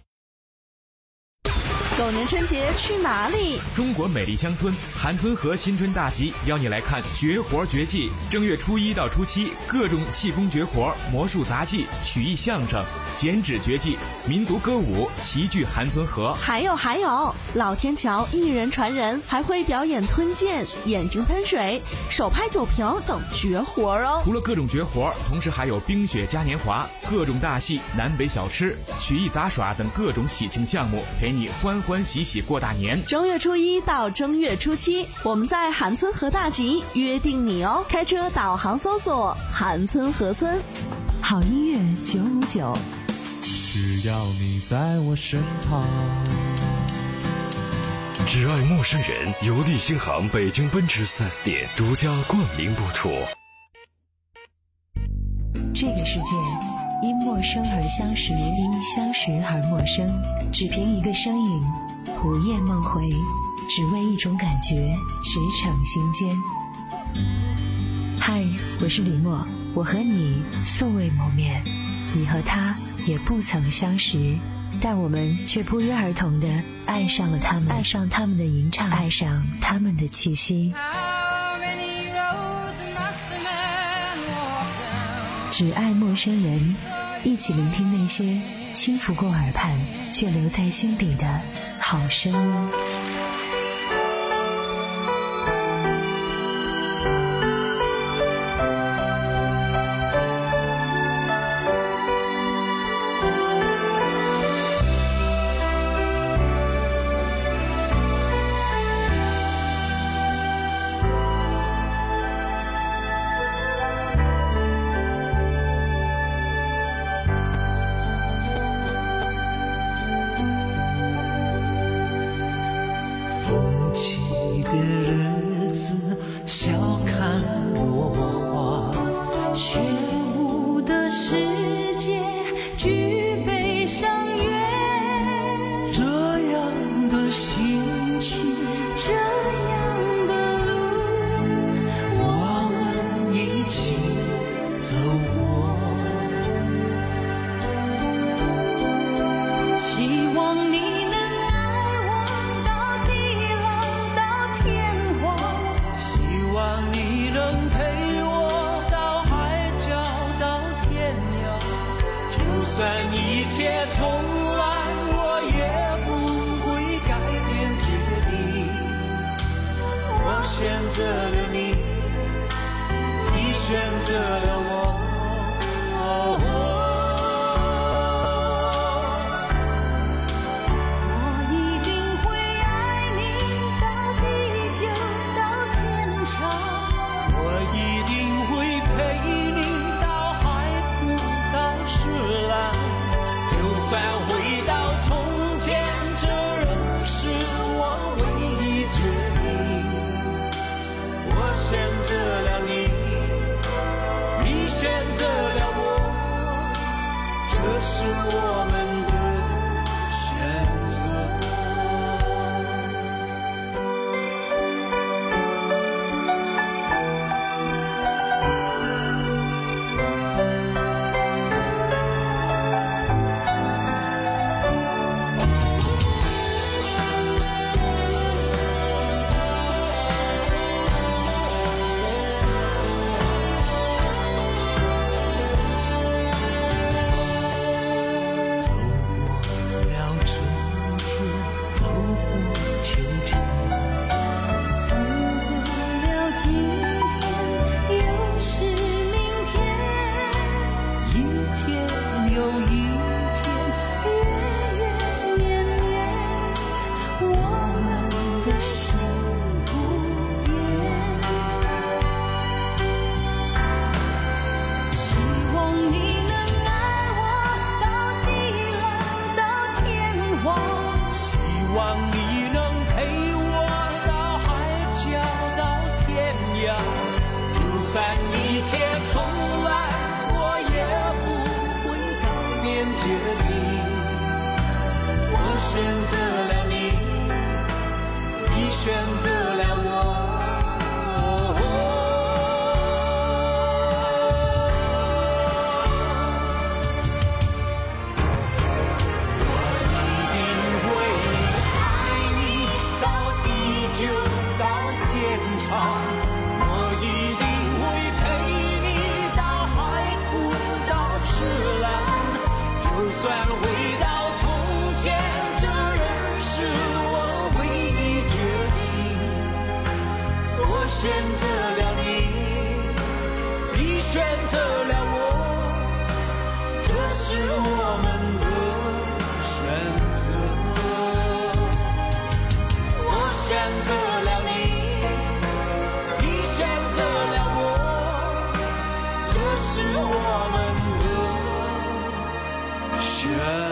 狗年春节去哪里？ 中国美丽乡村韩村河新春大集邀你来看绝活绝技。正月初一到初七，各种气功绝活、魔术杂技、曲艺相声、剪纸绝技、民族歌舞齐聚韩村河。 还有还有，老天桥一人传人还会表演吞剑、眼睛喷水、手拍酒瓶等绝活哦。 除了各种绝活，同时还有冰雪嘉年华、各种大戏、南北小吃、曲艺杂耍等各种喜庆项目，陪你欢欢喜喜过大年。 正月初一到正月初七，我们在韩村河大集约定你哦。开车导航搜索韩村河村。 好音乐九五九， 只要你在我身旁。 只爱陌生人由利星行北京奔驰 四 S 店独家冠名播出。 这个世界因陌生而相识，因相识而陌生，只凭一个身影，午夜梦回，只为一种感觉，驰骋心间。嗨，我是李默，我和你素未谋面，你和他也不曾相识，但我们却不约而同地爱上了他们，爱上他们的吟唱，爱上他们的气息。只爱陌生人，一起聆听那些轻拂过耳畔却留在心底的好声音。 的日子，笑看落花， 喧舞的世界，举杯相约。 这样的心情， 这样的路， 我们一起走过。 希望你。 就算一切重来，我也不会改变决定。我选择了你，你选择了我。哦哦我一定会爱你到地久到天长。 我一定会陪你到海枯到石烂。就算回到从前，这仍是我唯一决定。我选择了你，你望你能陪我到海角到天涯，就算一切重来，我也不会改变决定。我选择了你，你选择了我。我一定会陪你到海枯到石烂，就算回到从前，这仍是我唯一决定。我选择了你，你选择了我，这是我们的选择。我选择了你，是我们的选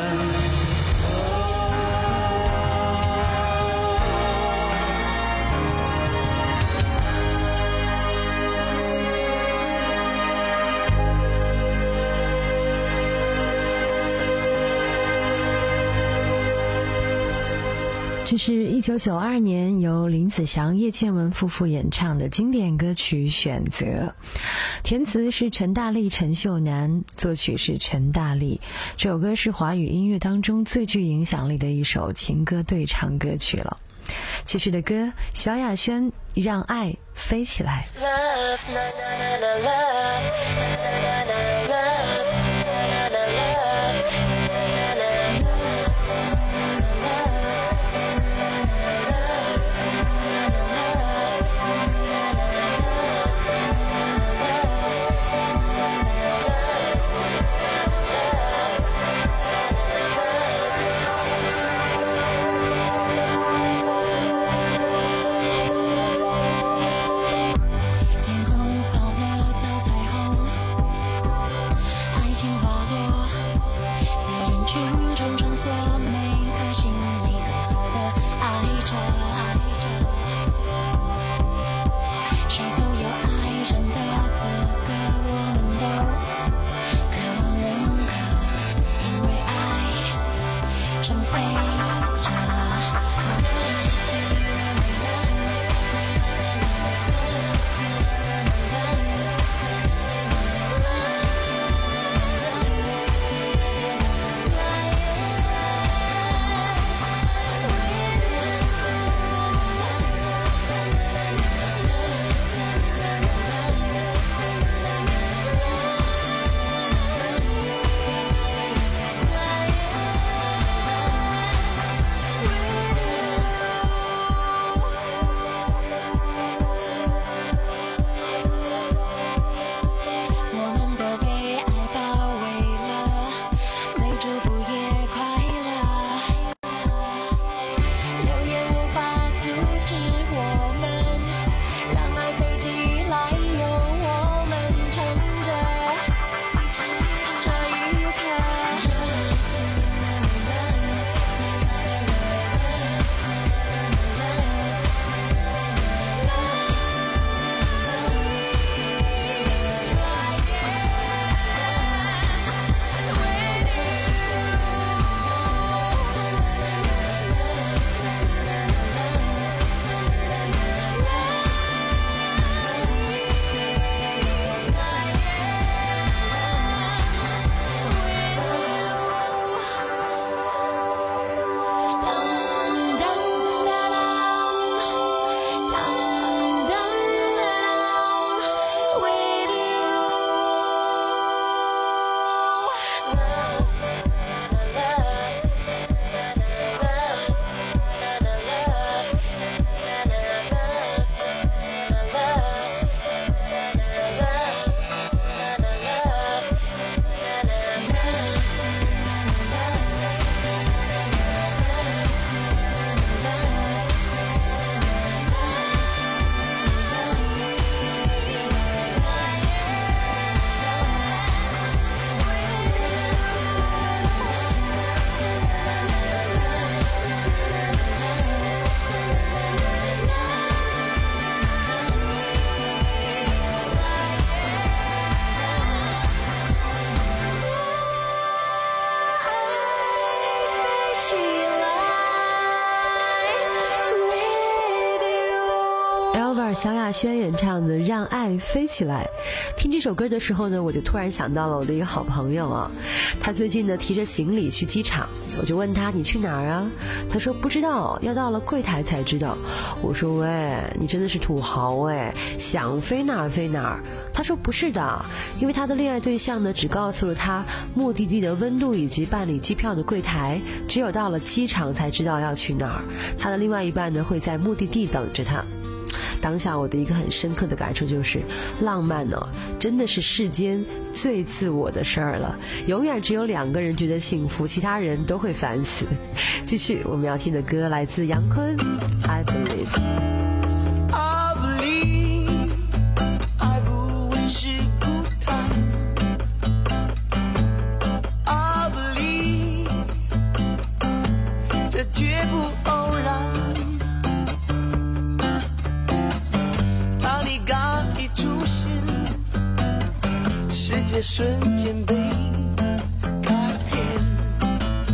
这是一九九二年由林子祥、叶倩文夫妇演唱的经典歌曲《选择》，填词是陈大力、陈秀楠，作曲是陈大力。这首歌是华语音乐当中最具影响力的一首情歌对唱歌曲了。继续的歌，萧亚轩《让爱飞起来》。 Love, na, na, na, na, love, na, na, na, na, love, na, na, na, love, na, na, na. Elva 萧亚轩演唱的《让爱飞起来》。听这首歌的时候呢，我就突然想到了我的一个好朋友啊，他最近呢提着行李去机场，我就问他你去哪儿啊？他说不知道，要到了柜台才知道。我说喂，你真的是土豪哎，想飞哪儿飞哪儿。他说不是的，因为他的恋爱对象呢只告诉了他目的地的温度以及办理机票的柜台，只有到了机场才知道要去哪儿。他的另外一半呢会在目的地等着他。当下我的一个很深刻的感受就是，浪漫呢、哦、真的是世间最自我的事儿了，永远只有两个人觉得幸福，其他人都会烦死。继续我们要听的歌来自杨坤 I Believe。 I believe 爱不会是孤单， I believe 这绝不偶然，刚一出现，世界瞬间被改变。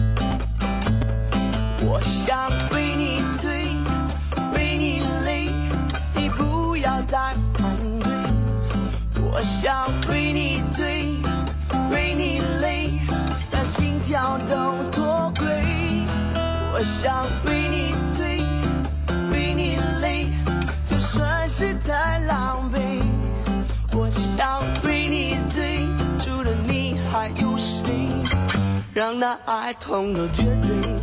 我想为你醉，为你累，你不要再反对。我想为你醉，为你累，让心跳都脱轨。我想为你醉，为你累，就算是太狼狈。我想为你醉，除了你还有谁？让那爱痛得绝对。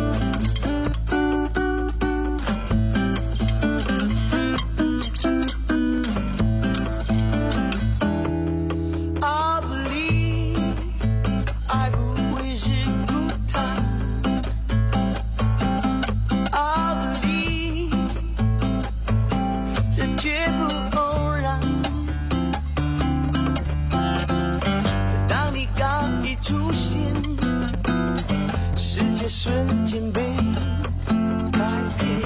瞬间被改变，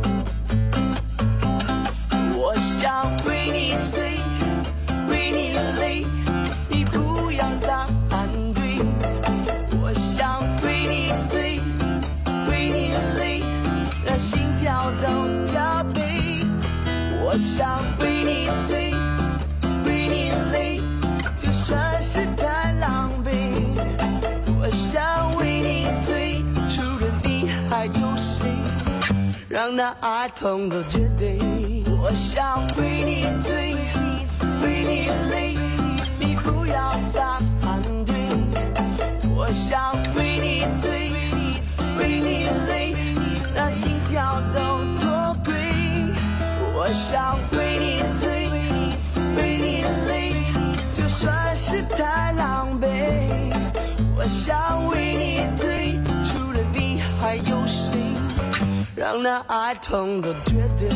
我想为你醉，为你累，你不要再反对。我想为你醉，为你累，让心跳都加倍。我想为你醉，为你累，就算是太狼狈。我想为你醉，还有谁？让那爱痛得绝对。我想为你醉，为你累，你不要再反对。我想为你醉，为你累，让心跳都脱轨。我想为你醉，为你累，就算是太狼狈。我想为你醉，除了你还有谁？让那爱痛得绝对。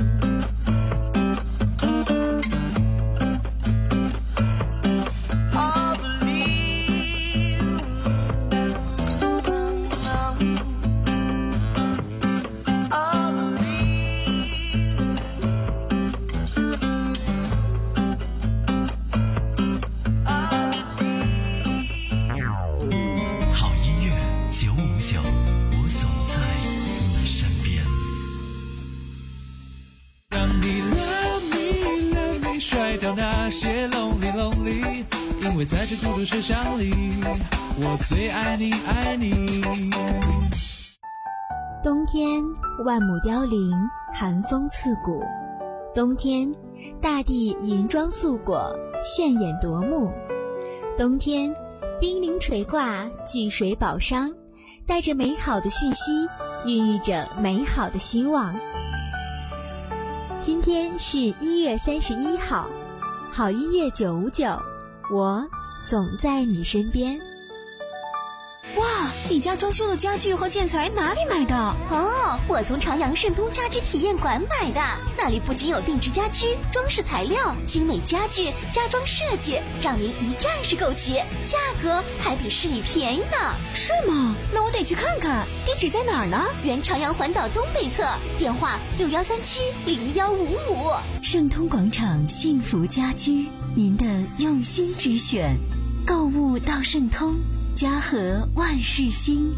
那些 lonely lonely， 因为在这孤独车厢里，我最爱你爱你。 冬天万亩凋零，寒风刺骨。冬天大地银装素裹，炫眼夺目。冬天冰凌垂挂，巨水宝商，带着美好的讯息，孕育着美好的希望。今天是一月三十一号，好音乐九五九，我总在你身边。 哇，你家装修的家具和建材哪里买的？哦，我从长阳盛通家居体验馆买的。那里不仅有定制家居、装饰材料、精美家具、家装设计，让您一站式购齐，价格还比市里便宜呢。是吗？那我得去看看。地址在哪儿呢？原长阳环岛东北侧，电话六幺三七零幺五五。 盛通广场幸福家居，您的用心之选。购物到盛通，家和万事兴。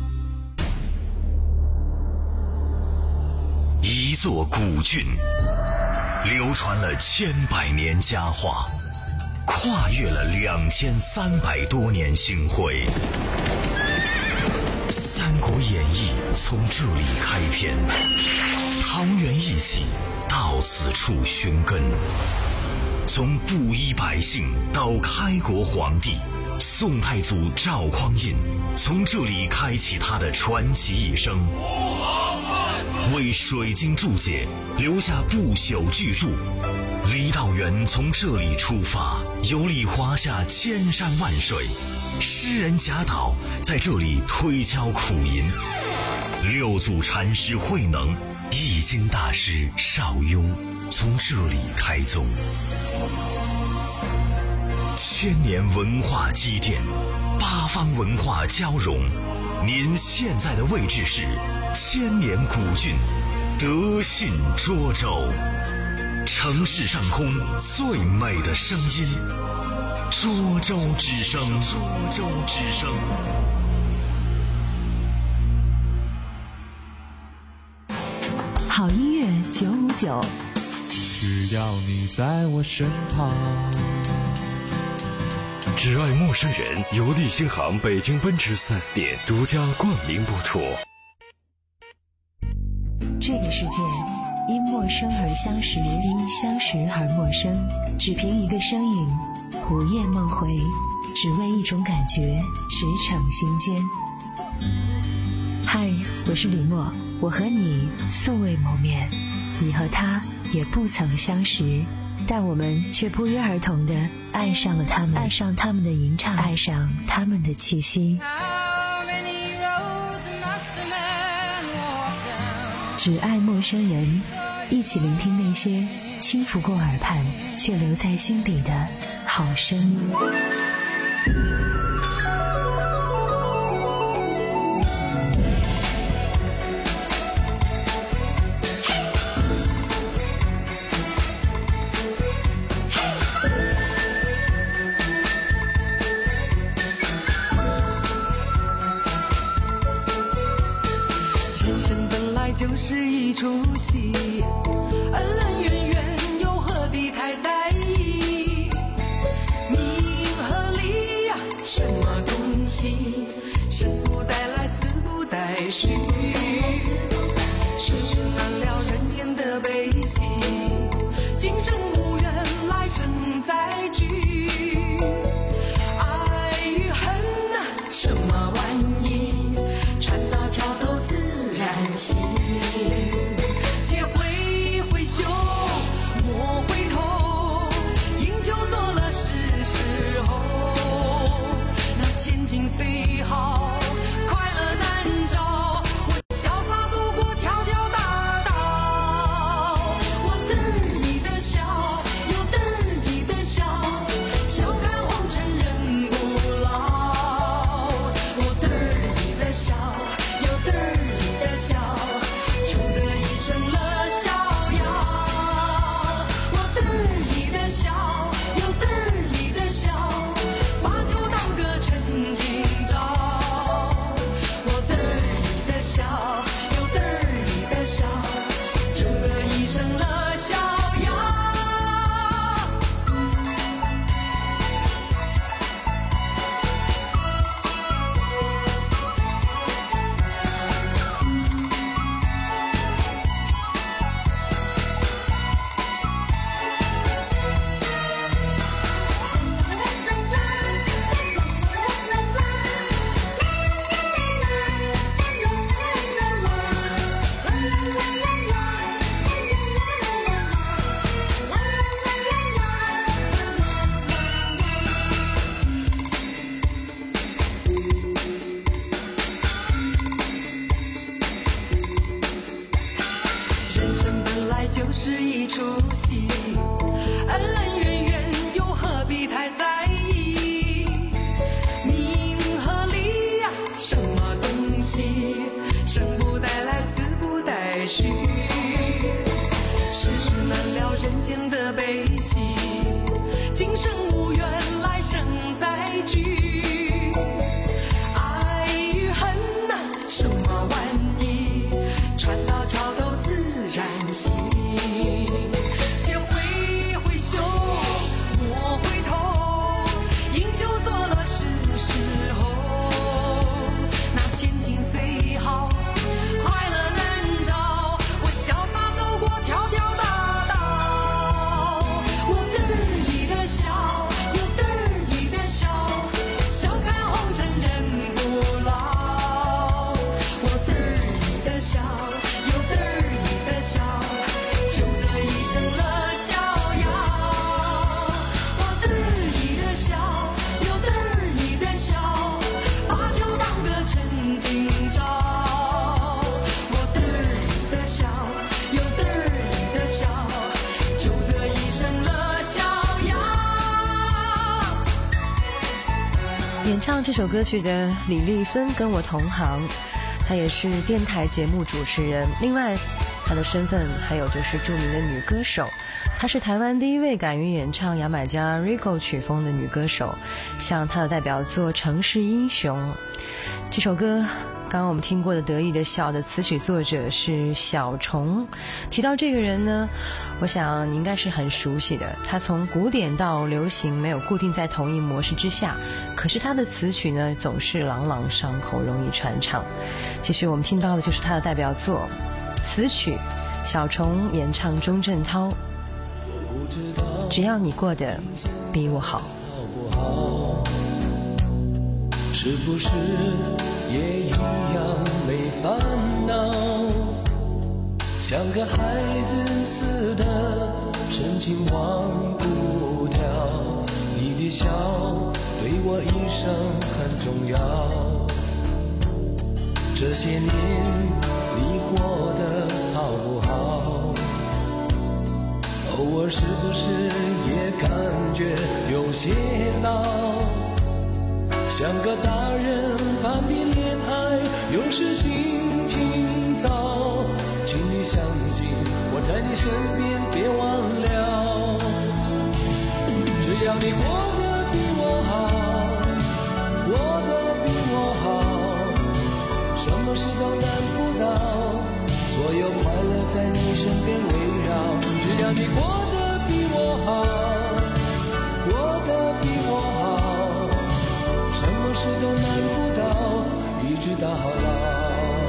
一座古郡， 流传了千百年佳话，跨越了两千三百多年星辉。《三国演义》从这里开篇，桃园一起到此处寻根。从布衣百姓到开国皇帝，宋太祖赵匡胤从这里开启他的传奇一生，为水晶注解留下不朽巨著。郦道元从这里出发，游历华夏千山万水，诗人贾岛在这里推敲苦吟，六祖禅师慧能、易经大师邵雍从这里开宗。千年文化积淀，八方文化交融。您现在的位置是千年古郡德信涿州，城市上空最美的声音，涿州之声。涿州之声。 好音乐九五九， 只要你在我身旁。 只爱陌生人由利星行北京奔驰 四 S 店独家冠名播出。 这个世界因陌生而相识，因相识而陌生，只凭一个身影，午夜梦回，只为一种感觉，驰骋心间。嗨，我是李默，我和你素未谋面，你和他也不曾相识，但我们却不约而同地爱上了他们，爱上他们的吟唱，爱上他们的气息。只爱陌生人，一起聆听那些轻拂过耳畔却留在心底的好声音。 就是一出戏，恩恩怨怨又何必太在意？名和利呀，什么东西？生不带来，死不带去，世事难料人间的悲喜，今生无缘，来生再聚。爱与恨啊，什么玩意？船到桥头自然行。且挥挥袖，莫回头，饮酒作乐是时候。那千金虽好，快乐难找。我潇洒走过条条大道，我得意的笑，又得意的笑，笑看红尘人不老。我得意的笑，又得意的笑。成了逍遥，我得意的笑，又得意的笑，把酒当歌趁今朝。我得意的笑，又得意的笑，就得意成了逍遥。就是一出戏，恩恩怨怨又何必太在意？名和利呀，什么东西？生不带来，死不带去，世事难料人间的悲喜，今生无缘，来生再聚。爱与恨呐，什么玩意？船到桥头自然行。且演唱这首歌曲的李丽芬跟我同行，她也是电台节目主持人，另外她的身份还有就是著名的女歌手。她是台湾第一位敢于演唱牙买加 Rico 曲风的女歌手，像她的代表作《城市英雄》这首歌，刚刚我们听过的得意的笑的词曲作者是小虫。提到这个人呢，我想你应该是很熟悉的，他从古典到流行没有固定在同一模式之下，可是他的词曲呢总是朗朗上口，容易传唱。继续我们听到的就是他的代表作词曲，小虫演唱钟镇涛，只要你过得比我好。 是不是也一样没烦恼，像个孩子似的深情忘不掉，你的笑对我一生很重要，这些年你过得好不好，偶尔是不是也感觉有些老，像个大人般的恋爱，有时心情糟，请你相信我在你身边，别忘了，只要你过得比我好，过得比我好，什么事都难不倒，所有快乐在你身边围绕，只要你过得比我好，过得比我好，什么事都难不倒，一直到老。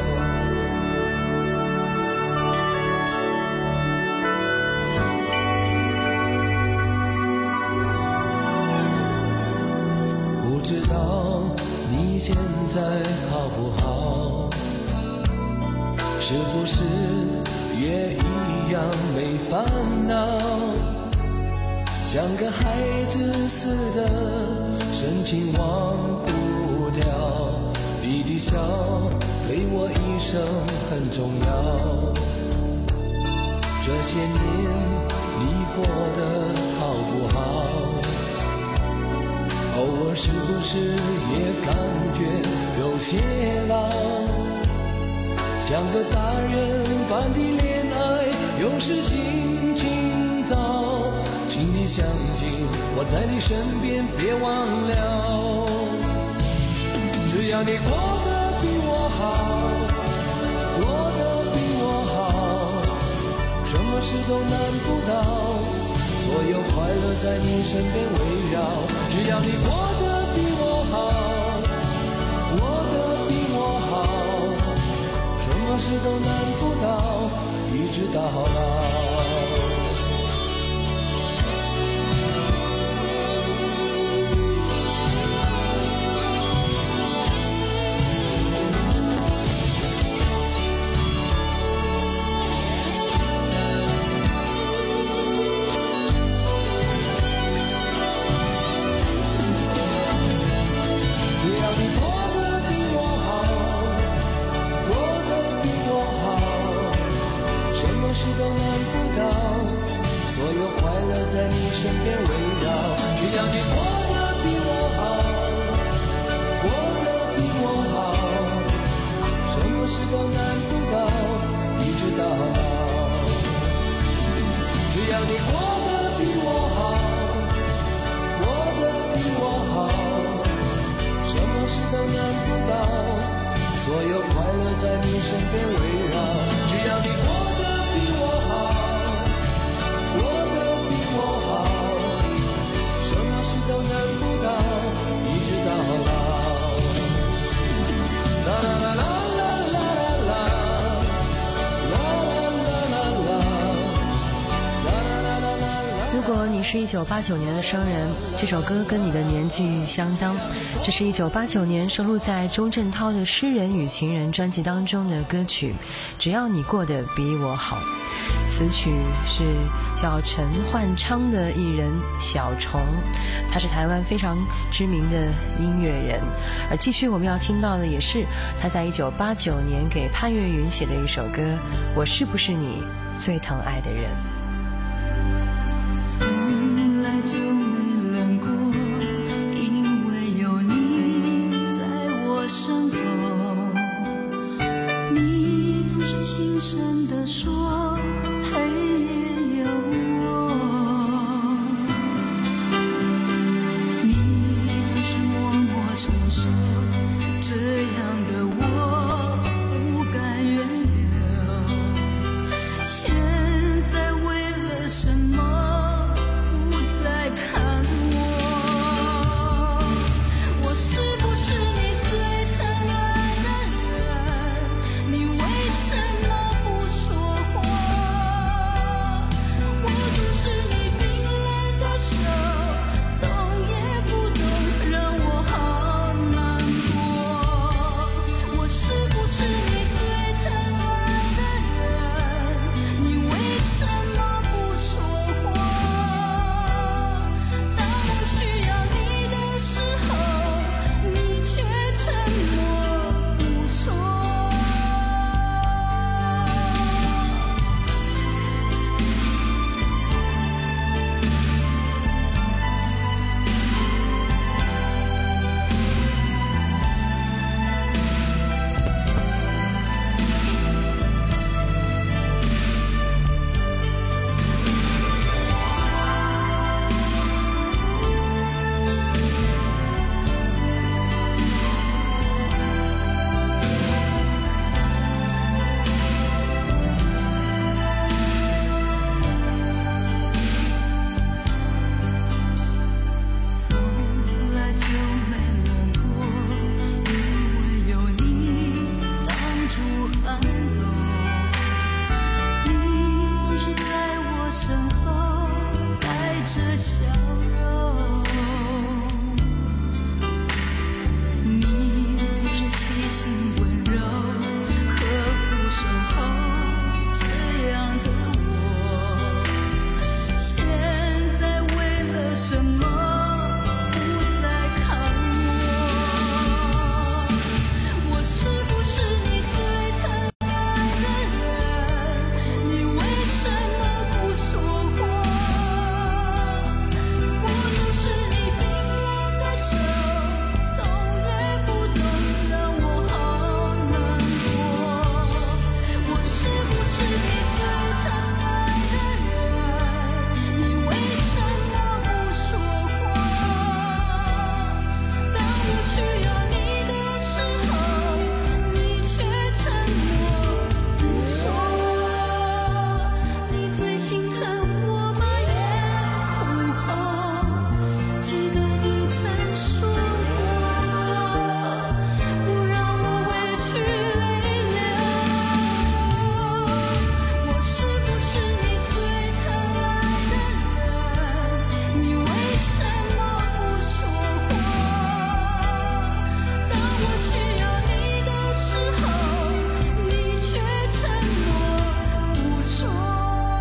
不知道你现在好不好，是不是也一样没烦恼，像个孩子似的深情忘不掉，你的笑对我一生很重要，这些年你过得好不好，偶尔是不是也感觉有些老，像个大人般的恋爱，有时心情糟，请你相信我在你身边，别忘了，只要你过得比我好，过得比我好，什么事都难不倒，所有快乐在你身边围绕，只要你过得比我好，过得比我好，什么事都难不倒，一直到老。在你身边围绕，只要你过得比我好，过得比我好，什么事都难不倒，一直到老，只要你过得比我好，过得比我好，什么事都难不倒，所有快乐在你身边围绕，只要你过得比我好，都难不倒，一直到老。啦啦啦啦啦啦啦，啦啦啦啦啦，啦啦啦啦。 如果你是一九八九年的生人，这首歌跟你的年纪相当。这是一九八九年收录在钟镇涛的《诗人与情人》专辑当中的歌曲《只要你过得比我好》。词曲是叫陈焕昌的艺人小虫，他是台湾非常知名的音乐人。而继续我们要听到的也是他在一九八九年给潘越云写的一首歌《我是不是你最疼爱的人》。 从来就没冷过，因为有你轻声地说，黑夜有我。你总是默默承受，这样的我不敢原谅。现在为了什么不再看我？我是不是你最疼爱的人？你为什么不说话？我总是你冰冷的手，动也不动，让我好难过。我是不是你最疼爱的人？你为什么不说话？当我需要你的时候，你却沉默不说。从来就没冷过，因为有你挡住寒冬。你总是在我身后带着笑容，你总是细心温柔，呵护守候，这样的我，现在为了什么？是不是你最疼爱的人？你为什么不说话？我总是你冰冷的手，动也不动，让我好难过。我是不是你最疼爱的人？你为什么不说话？当我需要你的时候，却沉默不说。你最心疼我吗？眼哭红，记得你曾说过，不让我委屈泪流。我是不是你最疼爱的人？你为什么不说话？当我需要你的时候，你却沉默不说。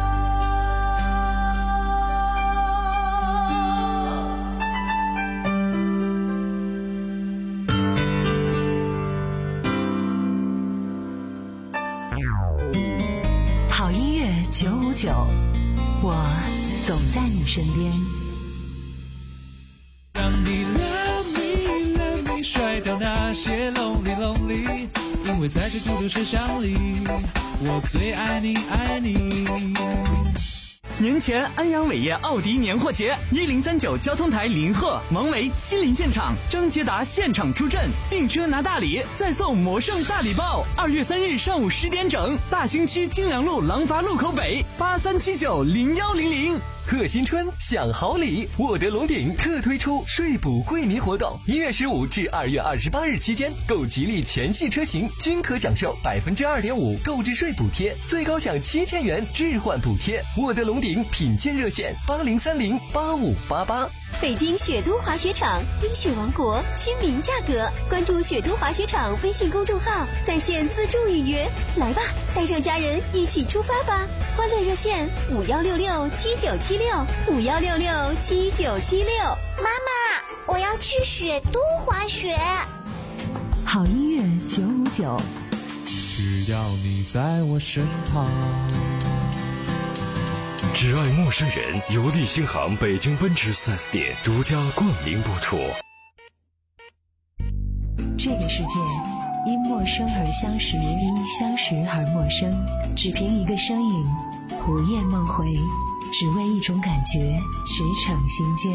好音乐九五九，我总在你身边。 让你 love me love me 甩掉那些 lonely lonely， 因为在这孤独车厢里，我最爱你爱你。 年前安阳伟业奥迪年货节，一零三九交通台林鹤、王维亲临现场，张捷达现场出阵，订车拿大礼，再送魔圣大礼包。二月三日上午十点整，大兴区金良路廊坊路口北八三七九零幺零零。 贺新春享好礼，沃德龙鼎特推出税补惠民活动，一月十五至二月二十八日期间，购吉利全系车型均可享受百分之二点五购置税补贴，最高享七千元置换补贴。沃德龙鼎品鉴热线八零三零八五八八。 北京雪都滑雪场，冰雪王国，亲民价格。关注雪都滑雪场微信公众号，在线自助预约。来吧，带上家人一起出发吧！欢乐热线五幺六六七九七六五幺六六七九七六。 妈妈，我要去雪都滑雪。 好音乐九五九， 只要你在我身旁。 只爱陌生人，由利星行北京奔驰 四 S 店独家冠名播出。 这个世界因陌生而相识，因相识而陌生，只凭一个身影，午夜梦回，只为一种感觉，驰骋心间。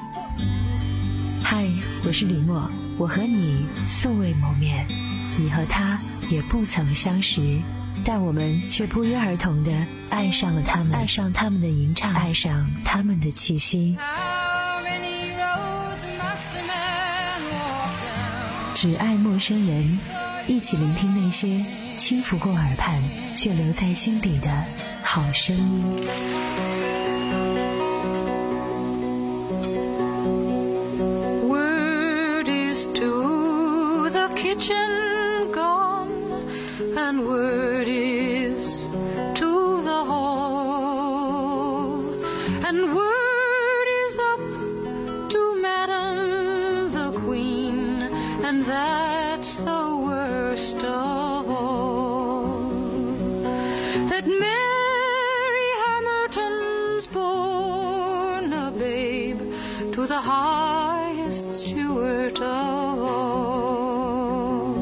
嗨，我是李默，我和你素未谋面，你和他也不曾相识，但我们却不约而同地爱上了他们，爱上他们的吟唱，爱上他们的气息。只爱陌生人，一起聆听那些轻拂过耳畔却留在心底的好声音。 Word is to the kitchen gone, and word is to the hall, and word is up to Madam the Queen, and that's the worst of all, that Mary Hamilton's born a babe to the highest steward of all.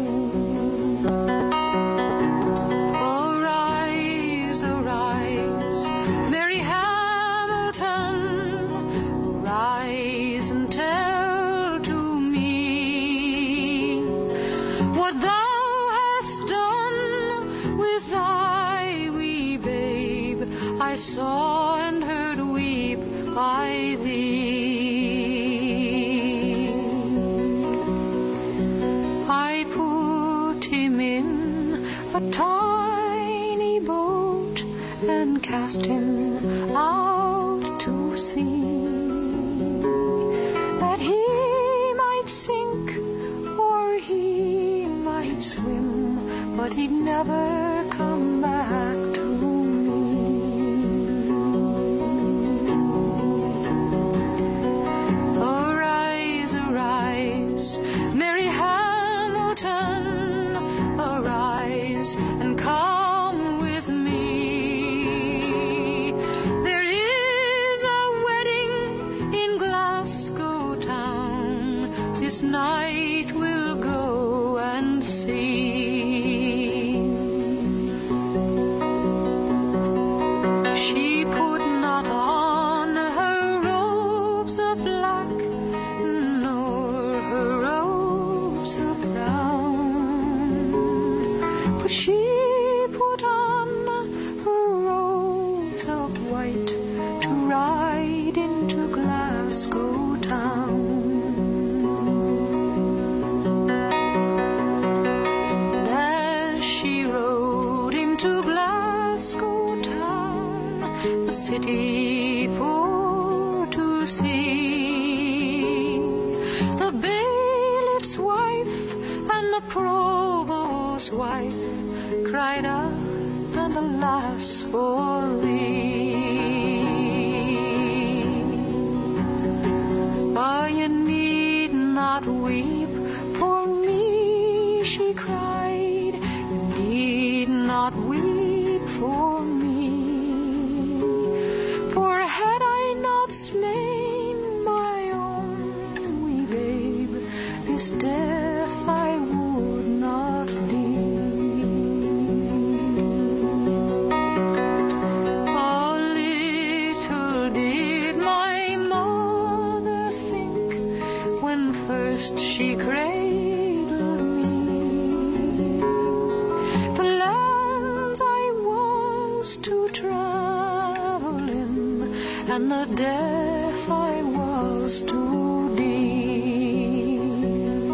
Arise, arise, Mary Hamilton, rise and tell to me what thou hast done with thy wee babe. I saw and heard weep by thee. I put him in a tiny boat and cast him out to sea, that he might sink or he might swim, but he'd never come back to me. Arise, arise, Mary Hamilton, arise and come with me. There is a wedding in Glasgow town, this night we'll go and see. She put not on her robes of black, nor her robes of brown, but she put on her robes of white to ride into Glasgow town. And as she rode into Glasgow town, the city for to see, the bailiff's wife and the provost's wife cried out, and alas for thee. Oh, you need not weep for me, she cried, you need not weep for me, for had I not slain my own wee babe, this death I would not deem. Oh, little did my mother think when first she cradled me, the lands I was to travel in, and the death I was to deem.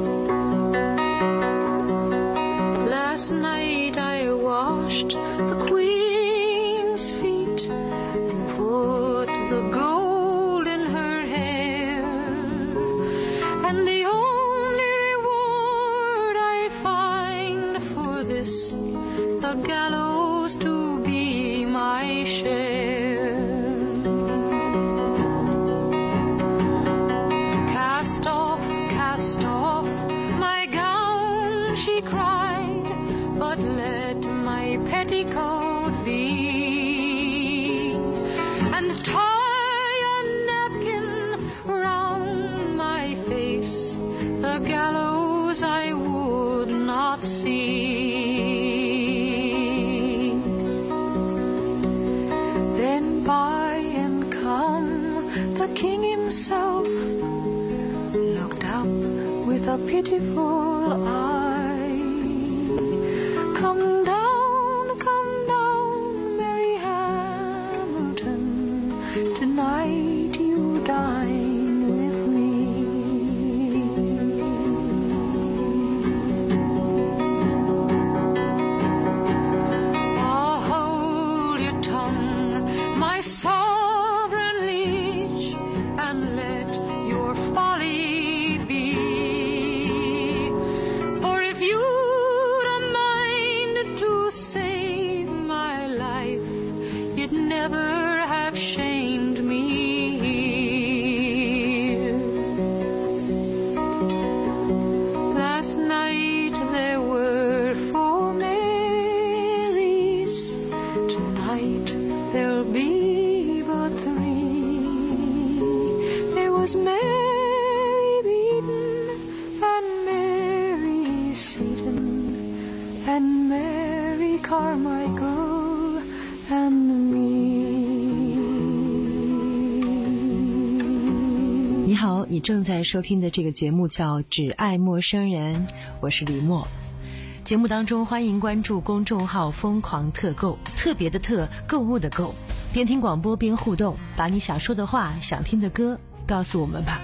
Last night I washed the Queen's feet, put the gold in her hair, and the only reward I find for this, the gallows to be my share. Cast off, cast off my gown, she cried, but let my petticoat be, and tie a napkin round my face, the gallows I would by and come, the king himself looked up with a pitiful eye. Come down, come down, Mary Hamilton, tonight you dine with me. Oh, hold your tongue, my sovereign liege, and let your folly be. For if you'd a mind to save my life, you'd never have shamed me here. Last night there were four Marys, tonight there'll be but three. There was Mary Beaton and Mary Seton and Mary Carmichael and me. 你好，你正在收听的这个节目叫《只爱陌生人》，我是李默。节目当中欢迎关注公众号疯狂特购，特别的特，购物的购，边听广播边互动，把你想说的话、想听的歌告诉我们吧。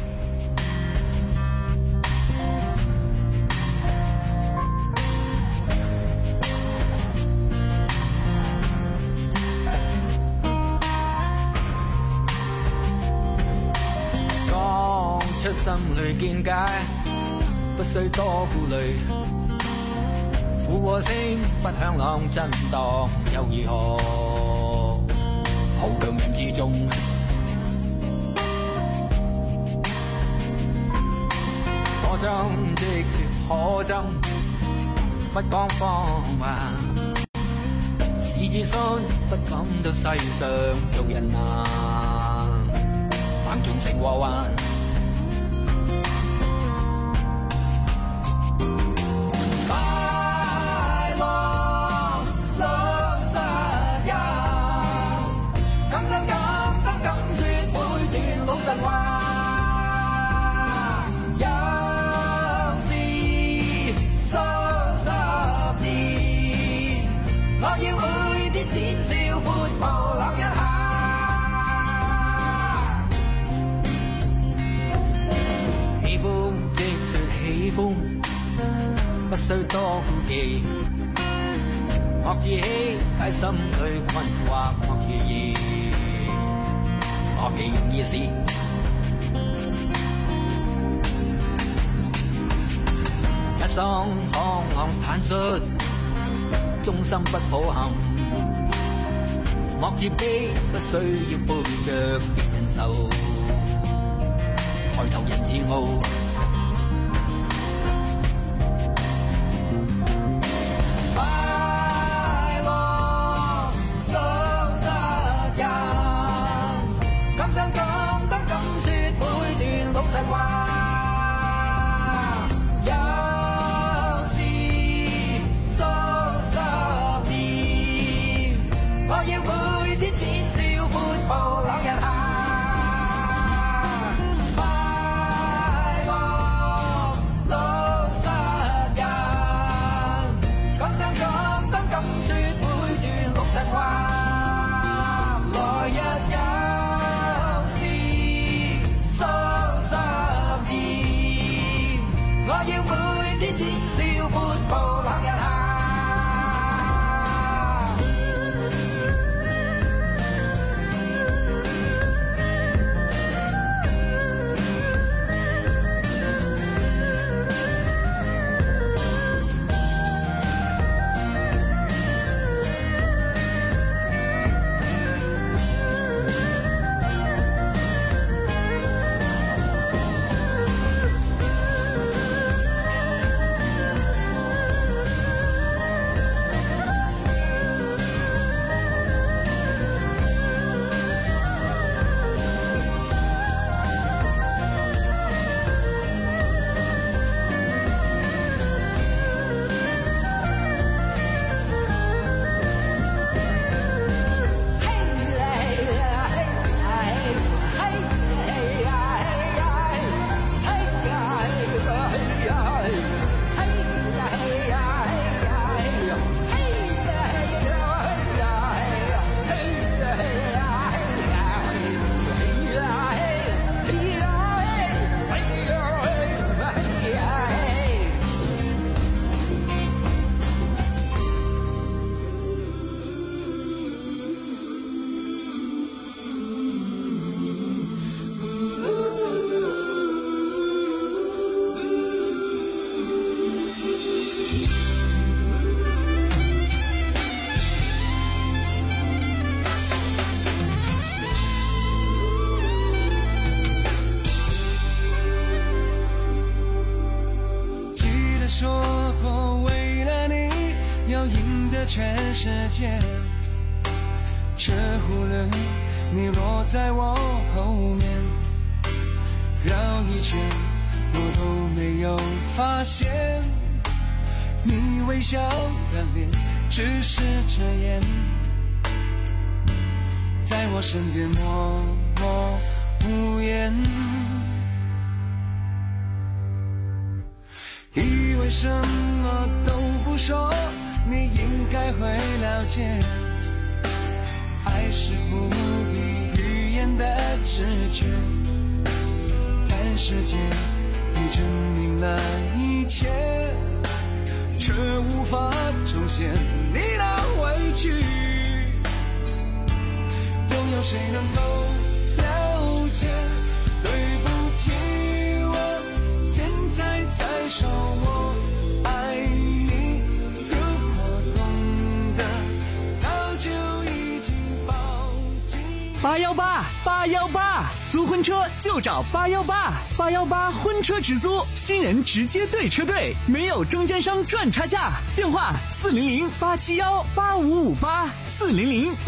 講出心裏見解，不需多顧慮。苦和聲不響朗震盪，又如何？浩瀚人之中，可爭即說可爭，不講謊話。是自信不感到世上做人難，橫盡成禍患。不需多顧忌，莫自欺，喺心裏困惑，莫自疑，莫記意思。一生闖浪坦率，終心不抱憾，莫自卑，不需要背着別人受，抬頭人自傲。 世界，却忽略你落在我后面，绕一圈我都没有发现，你微笑的脸只是遮掩，在我身边默默无言，以为什么都不说你应该会了解，爱是不必语言的直觉，但世界已证明了一切，却无法重现你的委屈，又有谁能够了解？对不起，我现在才说我爱你，如果懂得早就已经抱紧。 八幺八八幺八，租婚车就找八幺八，八幺八婚车直租，新人直接对车队，没有中间商赚差价。电话四零零八七幺八五五八，四零零。